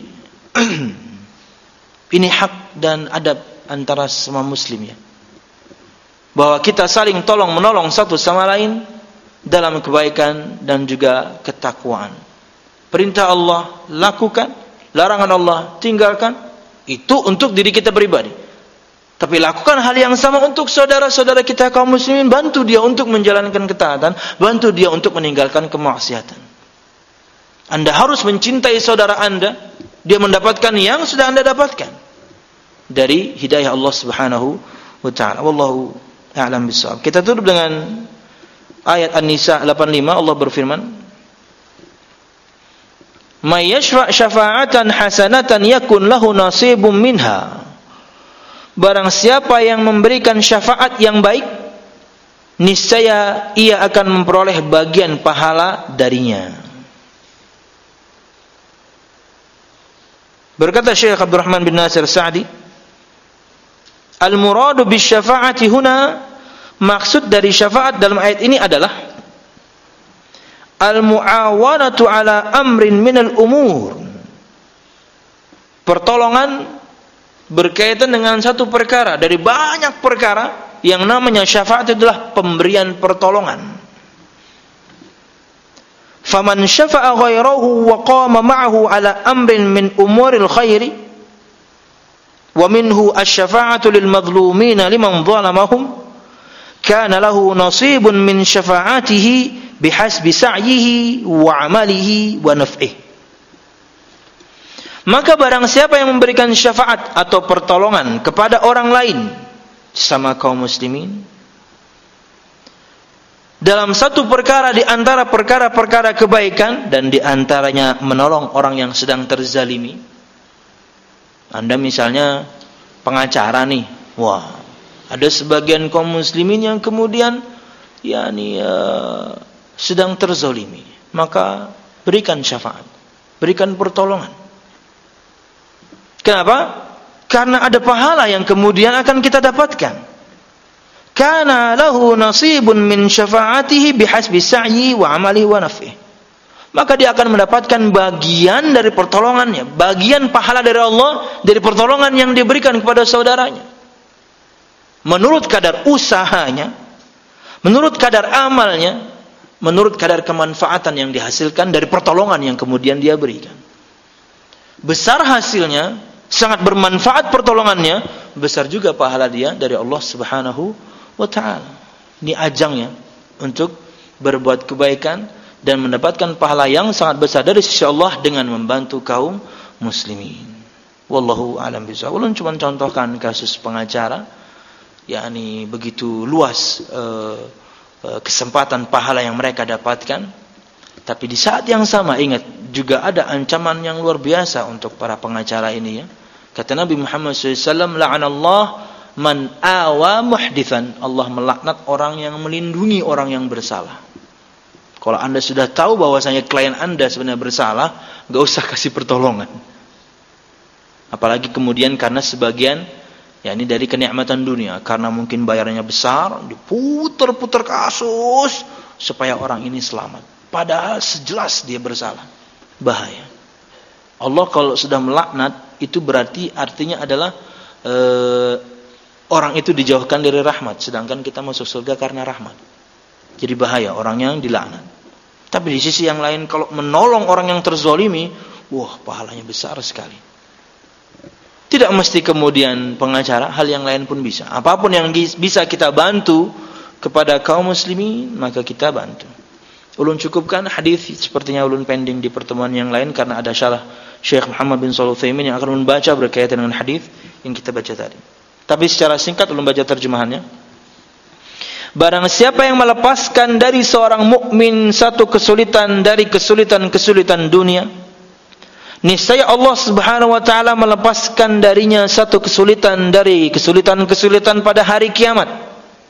ini hak dan adab antara semua muslim ya. Bahwa kita saling tolong menolong satu sama lain dalam kebaikan dan juga ketakwaan. Perintah Allah lakukan, larangan Allah tinggalkan. Itu untuk diri kita pribadi. Tapi lakukan hal yang sama untuk saudara-saudara kita kaum muslimin. Bantu dia untuk menjalankan ketaatan. Bantu dia untuk meninggalkan kemaksiatan. Anda harus mencintai saudara Anda. Dia mendapatkan yang sudah Anda dapatkan dari hidayah Allah subhanahu wa ta'ala. Wallahu a'lam bishawab. Kita tutup dengan ayat An-Nisa delapan puluh lima. Allah berfirman, "May yashfa' syafa'atan hasanatan yakun lahu nasibum minha." Barang siapa yang memberikan syafaat yang baik, niscaya ia akan memperoleh bagian pahala darinya. Berkata Syekh Abdurrahman bin Nasir Sa'di, al-muradu bisyafa'ati huna, maksud dari syafaat dalam ayat ini adalah al-mu'awanatu ala amrin minal umur, pertolongan berkaitan dengan satu perkara dari banyak perkara. Yang namanya syafaat adalah pemberian pertolongan. Faman syafa'a ghairahu wa qama ma'ahu ala amrin min umuril khairi wa minhu asy-syafa'atu lil madhlumina liman zalamahum kana lahu nasibun min syafa'atihi bihasbi sa'yihi wa 'amalihi wa naf'ihi. Maka barang siapa yang memberikan syafaat atau pertolongan kepada orang lain sama kaum muslimin dalam satu perkara di antara perkara-perkara kebaikan, dan di antaranya menolong orang yang sedang terzalimi. Anda misalnya pengacara nih, wah, ada sebagian kaum muslimin yang kemudian yakni uh, sedang terzalimi, maka berikan syafaat, berikan pertolongan. Kenapa? Karena ada pahala yang kemudian akan kita dapatkan. Kana lahu nasibun min syafa'atihi bihasbi sa'yi wa 'amalihi wa naf'ihi. Maka dia akan mendapatkan bagian dari pertolongannya, bagian pahala dari Allah dari pertolongan yang diberikan kepada saudaranya. Menurut kadar usahanya, menurut kadar amalnya, menurut kadar kemanfaatan yang dihasilkan dari pertolongan yang kemudian dia berikan. Besar hasilnya, sangat bermanfaat pertolongannya, besar juga pahala dia dari Allah subhanahu wa ta'ala. Ini ajangnya untuk berbuat kebaikan dan mendapatkan pahala yang sangat besar dari sisi Allah dengan membantu kaum muslimin. Wallahu a'lam bishawab. Ulun cuma contohkan kasus pengacara, yakni begitu luas uh, uh, kesempatan pahala yang mereka dapatkan. Tapi di saat yang sama ingat juga ada ancaman yang luar biasa untuk para pengacara ini ya. Kata Nabi Muhammad shallallahu alaihi wasallam, la'anallah man awa muhdithan. Allah melaknat orang yang melindungi orang yang bersalah. Kalau Anda sudah tahu bahwasanya klien Anda sebenarnya bersalah, enggak usah kasih pertolongan. Apalagi kemudian karena sebagian ya ini dari kenikmatan dunia, karena mungkin bayarnya besar, diputar-putar kasus supaya orang ini selamat. Padahal sejelas dia bersalah. Bahaya. Allah kalau sudah melaknat, itu berarti artinya adalah e, orang itu dijauhkan dari rahmat, sedangkan kita masuk surga karena rahmat. Jadi bahaya orang yang dilaknat. Tapi di sisi yang lain, kalau menolong orang yang terzolimi, wah pahalanya besar sekali. Tidak mesti kemudian pengacara, hal yang lain pun bisa. Apapun yang bisa kita bantu kepada kaum muslimin, maka kita bantu. Ulun cukupkan hadis, sepertinya ulun pending di pertemuan yang lain karena ada syarah Syekh Muhammad bin Shalih Al-Utsaimin yang akan membaca berkaitan dengan hadis yang kita baca tadi. Tapi secara singkat ulun baca terjemahannya. Barang siapa yang melepaskan dari seorang mukmin satu kesulitan dari kesulitan-kesulitan dunia, niscaya Allah Subhanahu wa taala melepaskan darinya satu kesulitan dari kesulitan-kesulitan pada hari kiamat.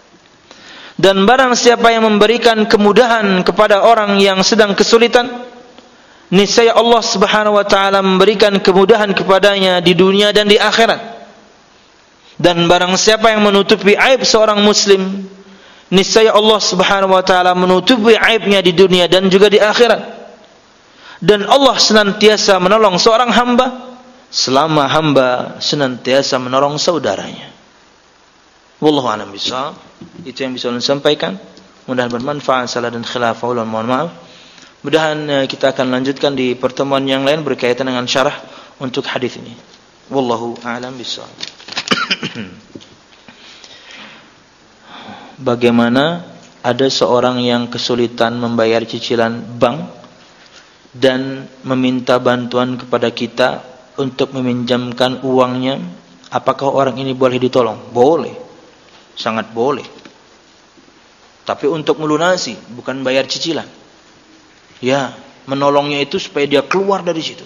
Dan barang siapa yang memberikan kemudahan kepada orang yang sedang kesulitan, niscaya Allah Subhanahu wa taala memberikan kemudahan kepadanya di dunia dan di akhirat. Dan barang siapa yang menutupi aib seorang muslim, niscaya Allah Subhanahu wa taala menutupi aibnya di dunia dan juga di akhirat. Dan Allah senantiasa menolong seorang hamba selama hamba senantiasa menolong saudaranya. Wallahu a'lam bishawab. Itu yang bisa saya sampaikan. Mudah-mudahan bermanfaat. Salah dan khilaf, mohon maaf. Mudah-mudahan kita akan lanjutkan di pertemuan yang lain berkaitan dengan syarah untuk hadis ini. Wallahu a'lam bishawab. Bagaimana ada seorang yang kesulitan membayar cicilan bank dan meminta bantuan kepada kita untuk meminjamkan uangnya, apakah orang ini boleh ditolong? Boleh, sangat boleh. Tapi untuk melunasi, bukan bayar cicilan. Ya, menolongnya itu supaya dia keluar dari situ.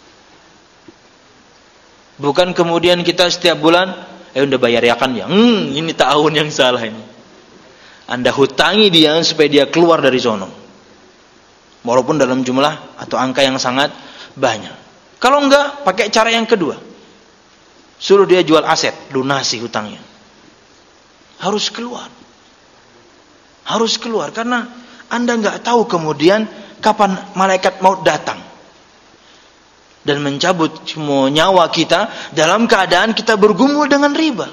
Bukan kemudian kita setiap bulan, eh udah bayar ya kan ya. Hmm, ini tahun yang salah ini. Anda hutangi dia supaya dia keluar dari sono. Walaupun dalam jumlah atau angka yang sangat banyak. Kalau enggak, pakai cara yang kedua. Suruh dia jual aset, lunasi hutangnya. Harus keluar. Harus keluar karena Anda enggak tahu kemudian kapan malaikat maut datang dan mencabut semua nyawa kita dalam keadaan kita bergumul dengan riba.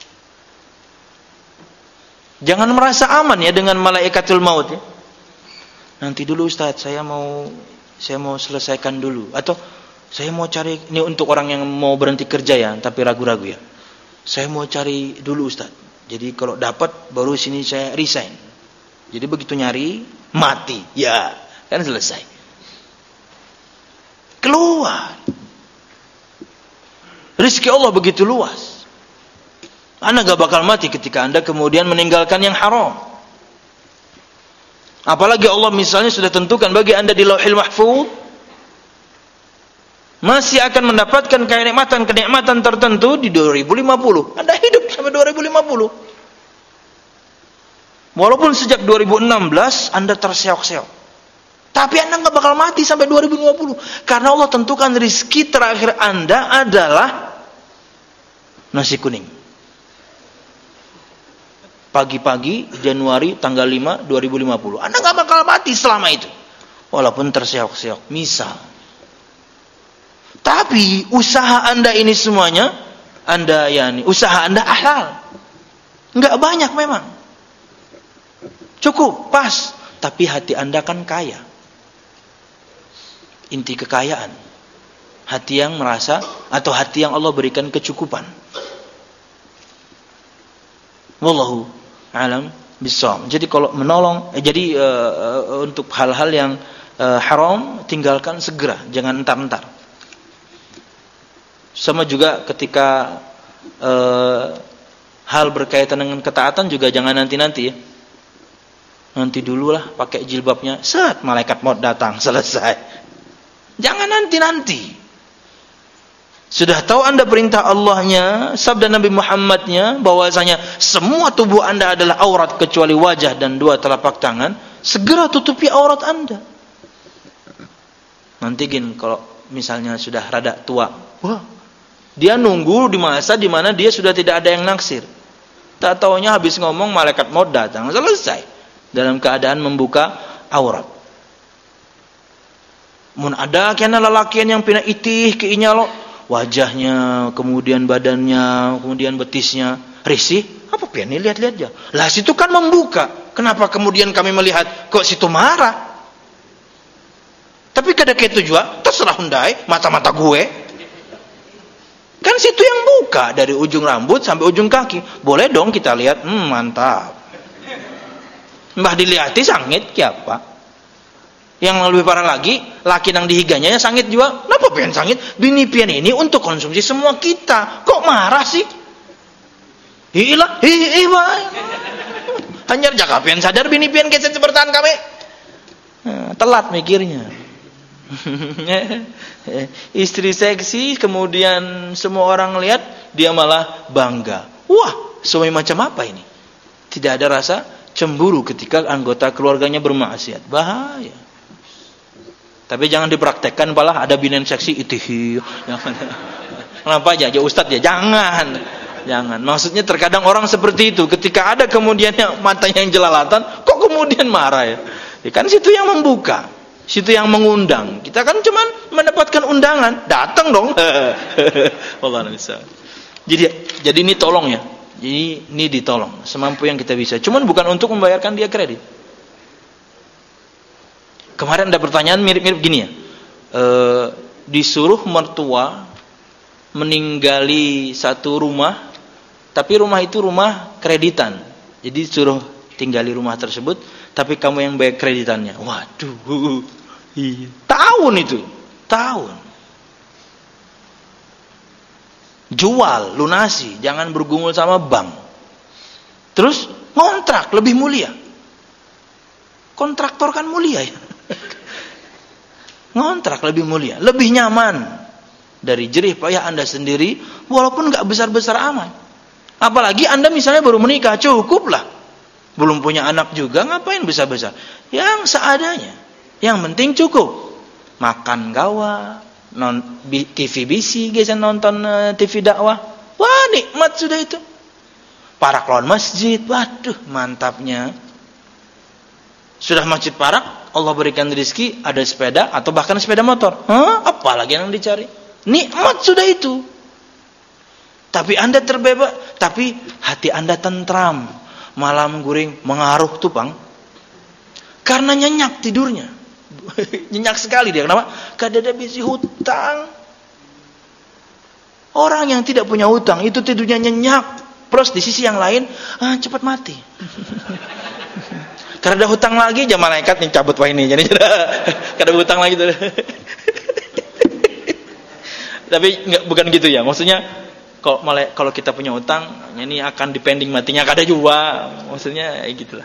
Jangan merasa aman ya dengan malaikatul maut ya. Nanti dulu Ustaz, saya mau saya mau selesaikan dulu, atau saya mau cari, ini untuk orang yang mau berhenti kerja ya, tapi ragu-ragu ya. Saya mau cari dulu Ustaz. Jadi kalau dapat baru sini saya resign. Jadi begitu nyari mati, ya kan selesai. Keluar. Rezeki Allah begitu luas. Anda gak bakal mati ketika Anda kemudian meninggalkan yang haram. Apalagi Allah misalnya sudah tentukan bagi Anda di Lauhil Mahfuz masih akan mendapatkan kenikmatan-kenikmatan tertentu di dua ribu lima puluh. Anda hidup sampai dua ribu lima puluh. Walaupun sejak dua ribu enam belas Anda terseok-seok. Tapi Anda gak bakal mati sampai dua ribu lima puluh. Karena Allah tentukan rizki terakhir Anda adalah nasi kuning. Pagi-pagi Januari tanggal lima dua ribu lima puluh. Anda gak bakal mati selama itu. Walaupun terseok-seok. Misal. Tapi usaha Anda ini semuanya, Anda yani, usaha Anda halal. Gak banyak memang. Cukup, pas. Tapi hati Anda kan kaya. Inti kekayaan. Hati yang merasa, atau hati yang Allah berikan kecukupan. Wallahu alam bissawab. Jadi kalau menolong, eh, jadi uh, uh, untuk hal-hal yang uh, haram tinggalkan segera, jangan entar-entar. Sama juga ketika uh, hal berkaitan dengan ketaatan juga jangan nanti-nanti ya. Nanti dululah pakai jilbabnya, set malaikat maut datang, selesai. Jangan nanti-nanti. Sudah tahu Anda perintah Allahnya, sabda Nabi Muhammadnya, bahwasanya semua tubuh Anda adalah aurat kecuali wajah dan dua telapak tangan, segera tutupi aurat Anda. Nanti gini, kalau misalnya sudah rada tua, wah, dia nunggu di masa di mana dia sudah tidak ada yang naksir. Tak taunya habis ngomong malaikat maut datang, selesai. Dalam keadaan membuka aurat. Mun ada kena lelakian yang pina itih ke inyalo, wajahnya, kemudian badannya, kemudian betisnya risih, apa pian ini lihat-lihat aja. Lah situ kan membuka. Kenapa kemudian kami melihat kok situ marah? Tapi kada kayak itu juga, terserah hundai, mata-mata gue. Kan situ yang buka dari ujung rambut sampai ujung kaki. Boleh dong kita lihat, hmm mantap. Mbah dilihati sangit kiapa? Yang lebih parah lagi, laki nang dihiganya ya sangit juga. Kenapa pian sangit? Bini pian ini untuk konsumsi semua kita. Kok marah sih? Hilah, hi wah. Hanya jaga pian sadar bini pian keset sepertaan kami. Nah, telat mikirnya. Istri seksi, kemudian semua orang lihat, dia malah bangga. Wah, suami macam apa ini? Tidak ada rasa cemburu ketika anggota keluarganya bermaksiat. Bahaya. Tapi jangan dipraktekkan, malah ada binen seksi itihi. Kenapa aja, aja ustadz ya? Jangan. Jangan. Maksudnya terkadang orang seperti itu, ketika ada kemudian yang matanya yang jelalatan, kok kemudian marah ya? Ya kan situ yang membuka, situ yang mengundang. Kita kan cuman mendapatkan undangan, datang dong. Wallah bisa. Jadi jadi ini tolong ya. Jadi ini ditolong semampu yang kita bisa. Cuman bukan untuk membayarkan dia kredit. Kemarin ada pertanyaan mirip-mirip gini ya. E, disuruh mertua meninggali satu rumah, tapi rumah itu rumah kreditan. Jadi disuruh tinggali rumah tersebut, tapi kamu yang bayar kreditannya. Waduh. Iya. Tahun itu. Tahun. Jual, lunasi, jangan bergumul sama bank. Terus ngontrak lebih mulia. Kontraktor kan mulia ya. Ngontrak lebih mulia, lebih nyaman dari jerih payah Anda sendiri, walaupun nggak besar-besar amat. Apalagi Anda misalnya baru menikah, cukup lah. Belum punya anak juga, ngapain besar-besar? Yang seadanya. Yang penting cukup. Makan gawa, non T V B C, guys, nonton uh, T V dakwah. Wah, nikmat sudah itu. Parak lawan masjid, waduh, mantapnya. Sudah masjid parak, Allah berikan rezeki, ada sepeda atau bahkan sepeda motor. Hah? Apalagi yang dicari? Nikmat sudah itu. Tapi Anda terbebas, tapi hati Anda tentram. Malam guring mengaruh tupang. Karena nyenyak tidurnya. Nyenyak sekali dia. Kenapa? Karena dia bisi hutang. Orang yang tidak punya hutang itu tidurnya nyenyak. Plus di sisi yang lain, ah, cepat mati. Karena ada hutang lagi, jangan malaikat nih cabut wah ini. Jadi kada hutang lagi tuh. Tapi enggak, bukan gitu ya. Maksudnya kalau malaikat, kalau kita punya hutang, ini akan dipending matinya kada juga. Maksudnya ya gitulah.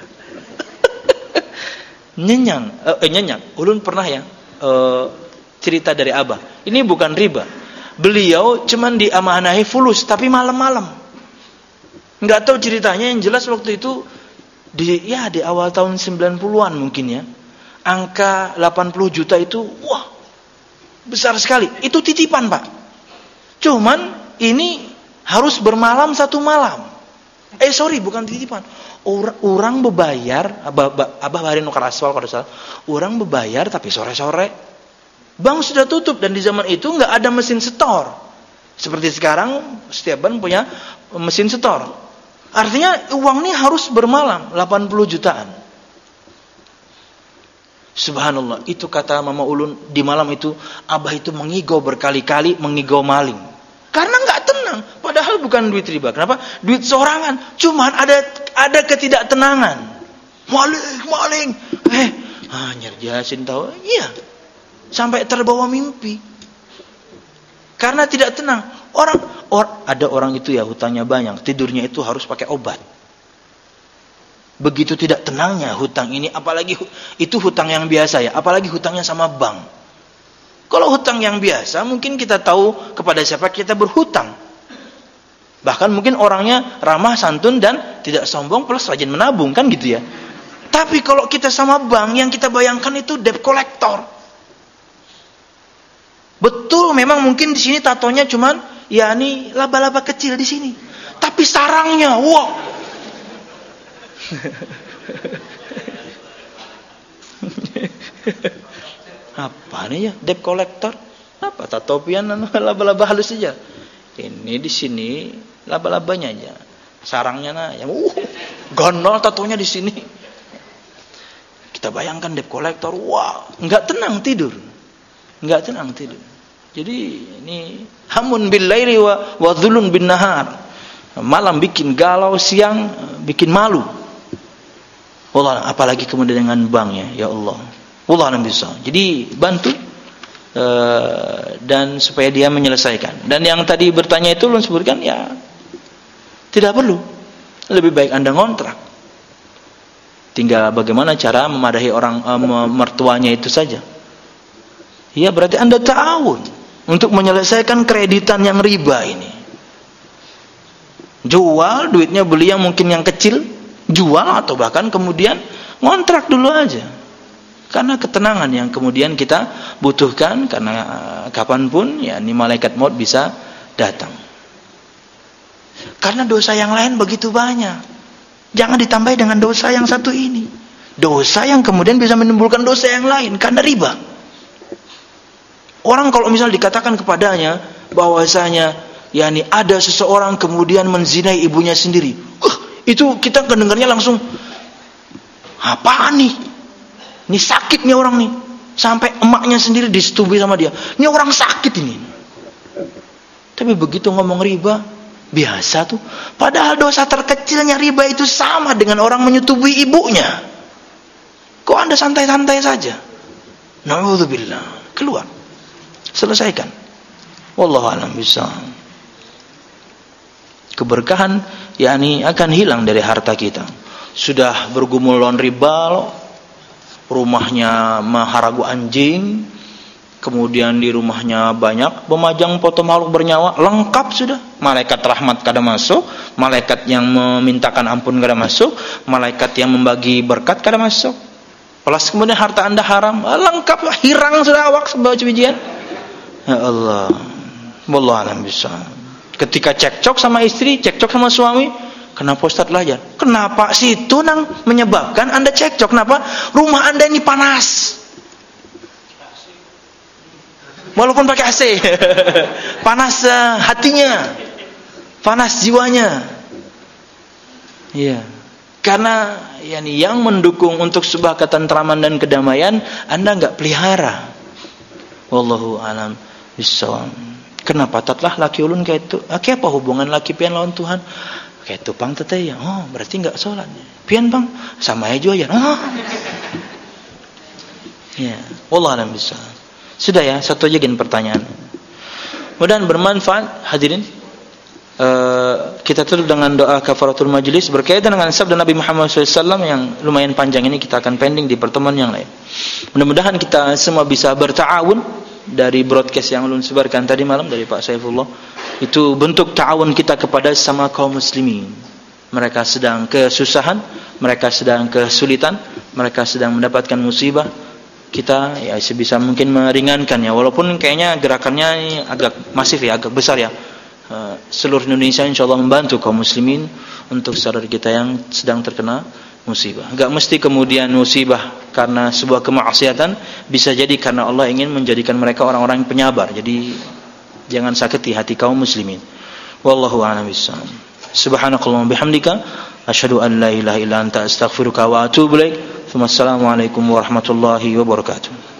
Nyenyang, eh, nyenyak. Ulun pernah ya eh, cerita dari Abah. Ini bukan riba. Beliau cuman diamanahi fulus tapi malam-malam. Enggak tahu ceritanya, yang jelas waktu itu di ya di awal tahun sembilan puluhan mungkin ya. Angka delapan puluh juta itu wah besar sekali. Itu titipan, Pak. Cuman ini harus bermalam satu malam. Eh sorry, bukan titipan. Orang, orang bebayar, abah, abah baharin nukar aspal kalau salah. Orang bebayar tapi sore-sore. Bank sudah tutup dan di zaman itu nggak ada mesin setor. Seperti sekarang setiap bank punya mesin setor. Artinya uang ini harus bermalam delapan puluh jutaan. Subhanallah, itu kata Mama Ulun, di malam itu Abah itu mengigau berkali-kali, mengigau maling. Karena nggak tenang, padahal bukan duit riba. Kenapa? Duit sorangan. Cuman ada ada ketidaktenangan. Maling, maling. Eh, ah, nyerjasin tahu. Iya. Sampai terbawa mimpi. Karena tidak tenang. Orang or, ada orang itu ya hutangnya banyak, tidurnya itu harus pakai obat. Begitu tidak tenangnya hutang ini, apalagi itu hutang yang biasa ya, apalagi hutangnya sama bank. Kalau hutang yang biasa, mungkin kita tahu kepada siapa kita berhutang. Bahkan mungkin orangnya ramah, santun dan tidak sombong plus rajin menabung, kan gitu ya. Tapi kalau kita sama bank, yang kita bayangkan itu debt collector. Betul, memang mungkin di sini tatonya cuman ya ini laba-laba kecil di sini. Tapi sarangnya, wow. Apa nih ya? Debt collector? Apa tatopian laba-laba halus saja. Ini di sini laba-labanya aja. Sarangnya nah, ya uh, gondol tatonya di sini. Kita bayangkan debt collector, wah, enggak tenang tidur. Enggak tenang tidur. Jadi ini hamun bil laili wa wa dhulun bin nahar. Malam bikin galau, siang bikin malu. Wallah, apalagi kemudian dengan banknya, ya Allah. Wallah alam bisa. Jadi bantu uh, dan supaya dia menyelesaikan. Dan yang tadi bertanya itu lu sebutkan ya tidak perlu. Lebih baik Anda ngontrak. Tinggal bagaimana cara memadahi orang uh, mertuanya itu saja. Ya berarti Anda ta'awun untuk menyelesaikan kreditan yang riba ini. Jual duitnya, beli yang mungkin yang kecil, jual atau bahkan kemudian ngontrak dulu aja. Karena ketenangan yang kemudian kita butuhkan, karena uh, kapanpun ya ini malaikat maut bisa datang. Karena dosa yang lain begitu banyak. Jangan ditambah dengan dosa yang satu ini. Dosa yang kemudian bisa menimbulkan dosa yang lain karena riba. Orang kalau misal dikatakan kepadanya bahwasanya yakni ada seseorang kemudian menzinai ibunya sendiri. Uh, itu kita mendengarnya langsung, apaan nih? Ini sakit nih orang nih. Sampai emaknya sendiri disetubui sama dia. Ini orang sakit ini. Tapi begitu ngomong riba, biasa tuh. Padahal dosa terkecilnya riba itu sama dengan orang menyetubui ibunya. Kok Anda santai-santai saja? Na'udzubillah. Keluar. Selesaikan. Wallahu a'lam bishawab. Keberkahan yakni akan hilang dari harta kita. Sudah bergumul lawan riba, rumahnya maharagu anjing, kemudian di rumahnya banyak pemajang foto makhluk bernyawa, lengkap sudah. Malaikat rahmat kada masuk, malaikat yang memintakan ampun kada masuk, malaikat yang membagi berkat kada masuk. Plus kemudian harta Anda haram, lengkap, hirang sudah awak sebagai bijian. Ya Allah. Wallahu a'lam bishawab. Ketika cekcok sama istri, cekcok sama suami, kenapa Ustaz belajar? Kenapa situ nang menyebabkan Anda cekcok? Kenapa? Rumah Anda ini panas. Walaupun pakai A C. Panas uh, hatinya. Panas jiwanya. Iya. Karena yani, yang mendukung untuk sebuah ketentraman dan kedamaian Anda enggak pelihara. Wallahu a'lam bishawab. Kenapa tatlah laki ulun kayak itu? Ah, apa hubungan laki pian lawan Tuhan? Kayak itu pang teteh ya. Oh, berarti enggak sholat. Pian bang, sama aja ya. Oh. Ya, wallahu a'lam bishawab. Sudah ya, satu aja gini pertanyaan. Mudah-mudahan bermanfaat hadirin. Uh, kita tutup dengan doa kafaratul majlis berkaitan dengan sabda Nabi Muhammad shallallahu alaihi wasallam yang lumayan panjang ini, kita akan pending di pertemuan yang lain. Mudah-mudahan kita semua bisa berta'awun dari broadcast yang ulun sebarkan tadi malam dari Pak Saifullah. Itu bentuk ta'awun kita kepada sama kaum muslimin. Mereka sedang kesusahan, mereka sedang kesulitan, mereka sedang mendapatkan musibah. Kita ya sebisa mungkin meringankan ya, walaupun kayaknya gerakannya ini agak masif ya, agak besar ya. Uh, seluruh Indonesia insyaallah membantu kaum muslimin untuk saudara kita yang sedang terkena musibah. Enggak mesti kemudian musibah karena sebuah kemaksiatan, bisa jadi karena Allah ingin menjadikan mereka orang-orang yang penyabar. Jadi jangan sakiti hati kaum muslimin. Wallahu a'lam bishawab. Subhanakallahumma bihamdika asyhadu an la ilaha illa anta astaghfiruka wa atubu ilaik. Wassalamualaikum warahmatullahi wabarakatuh.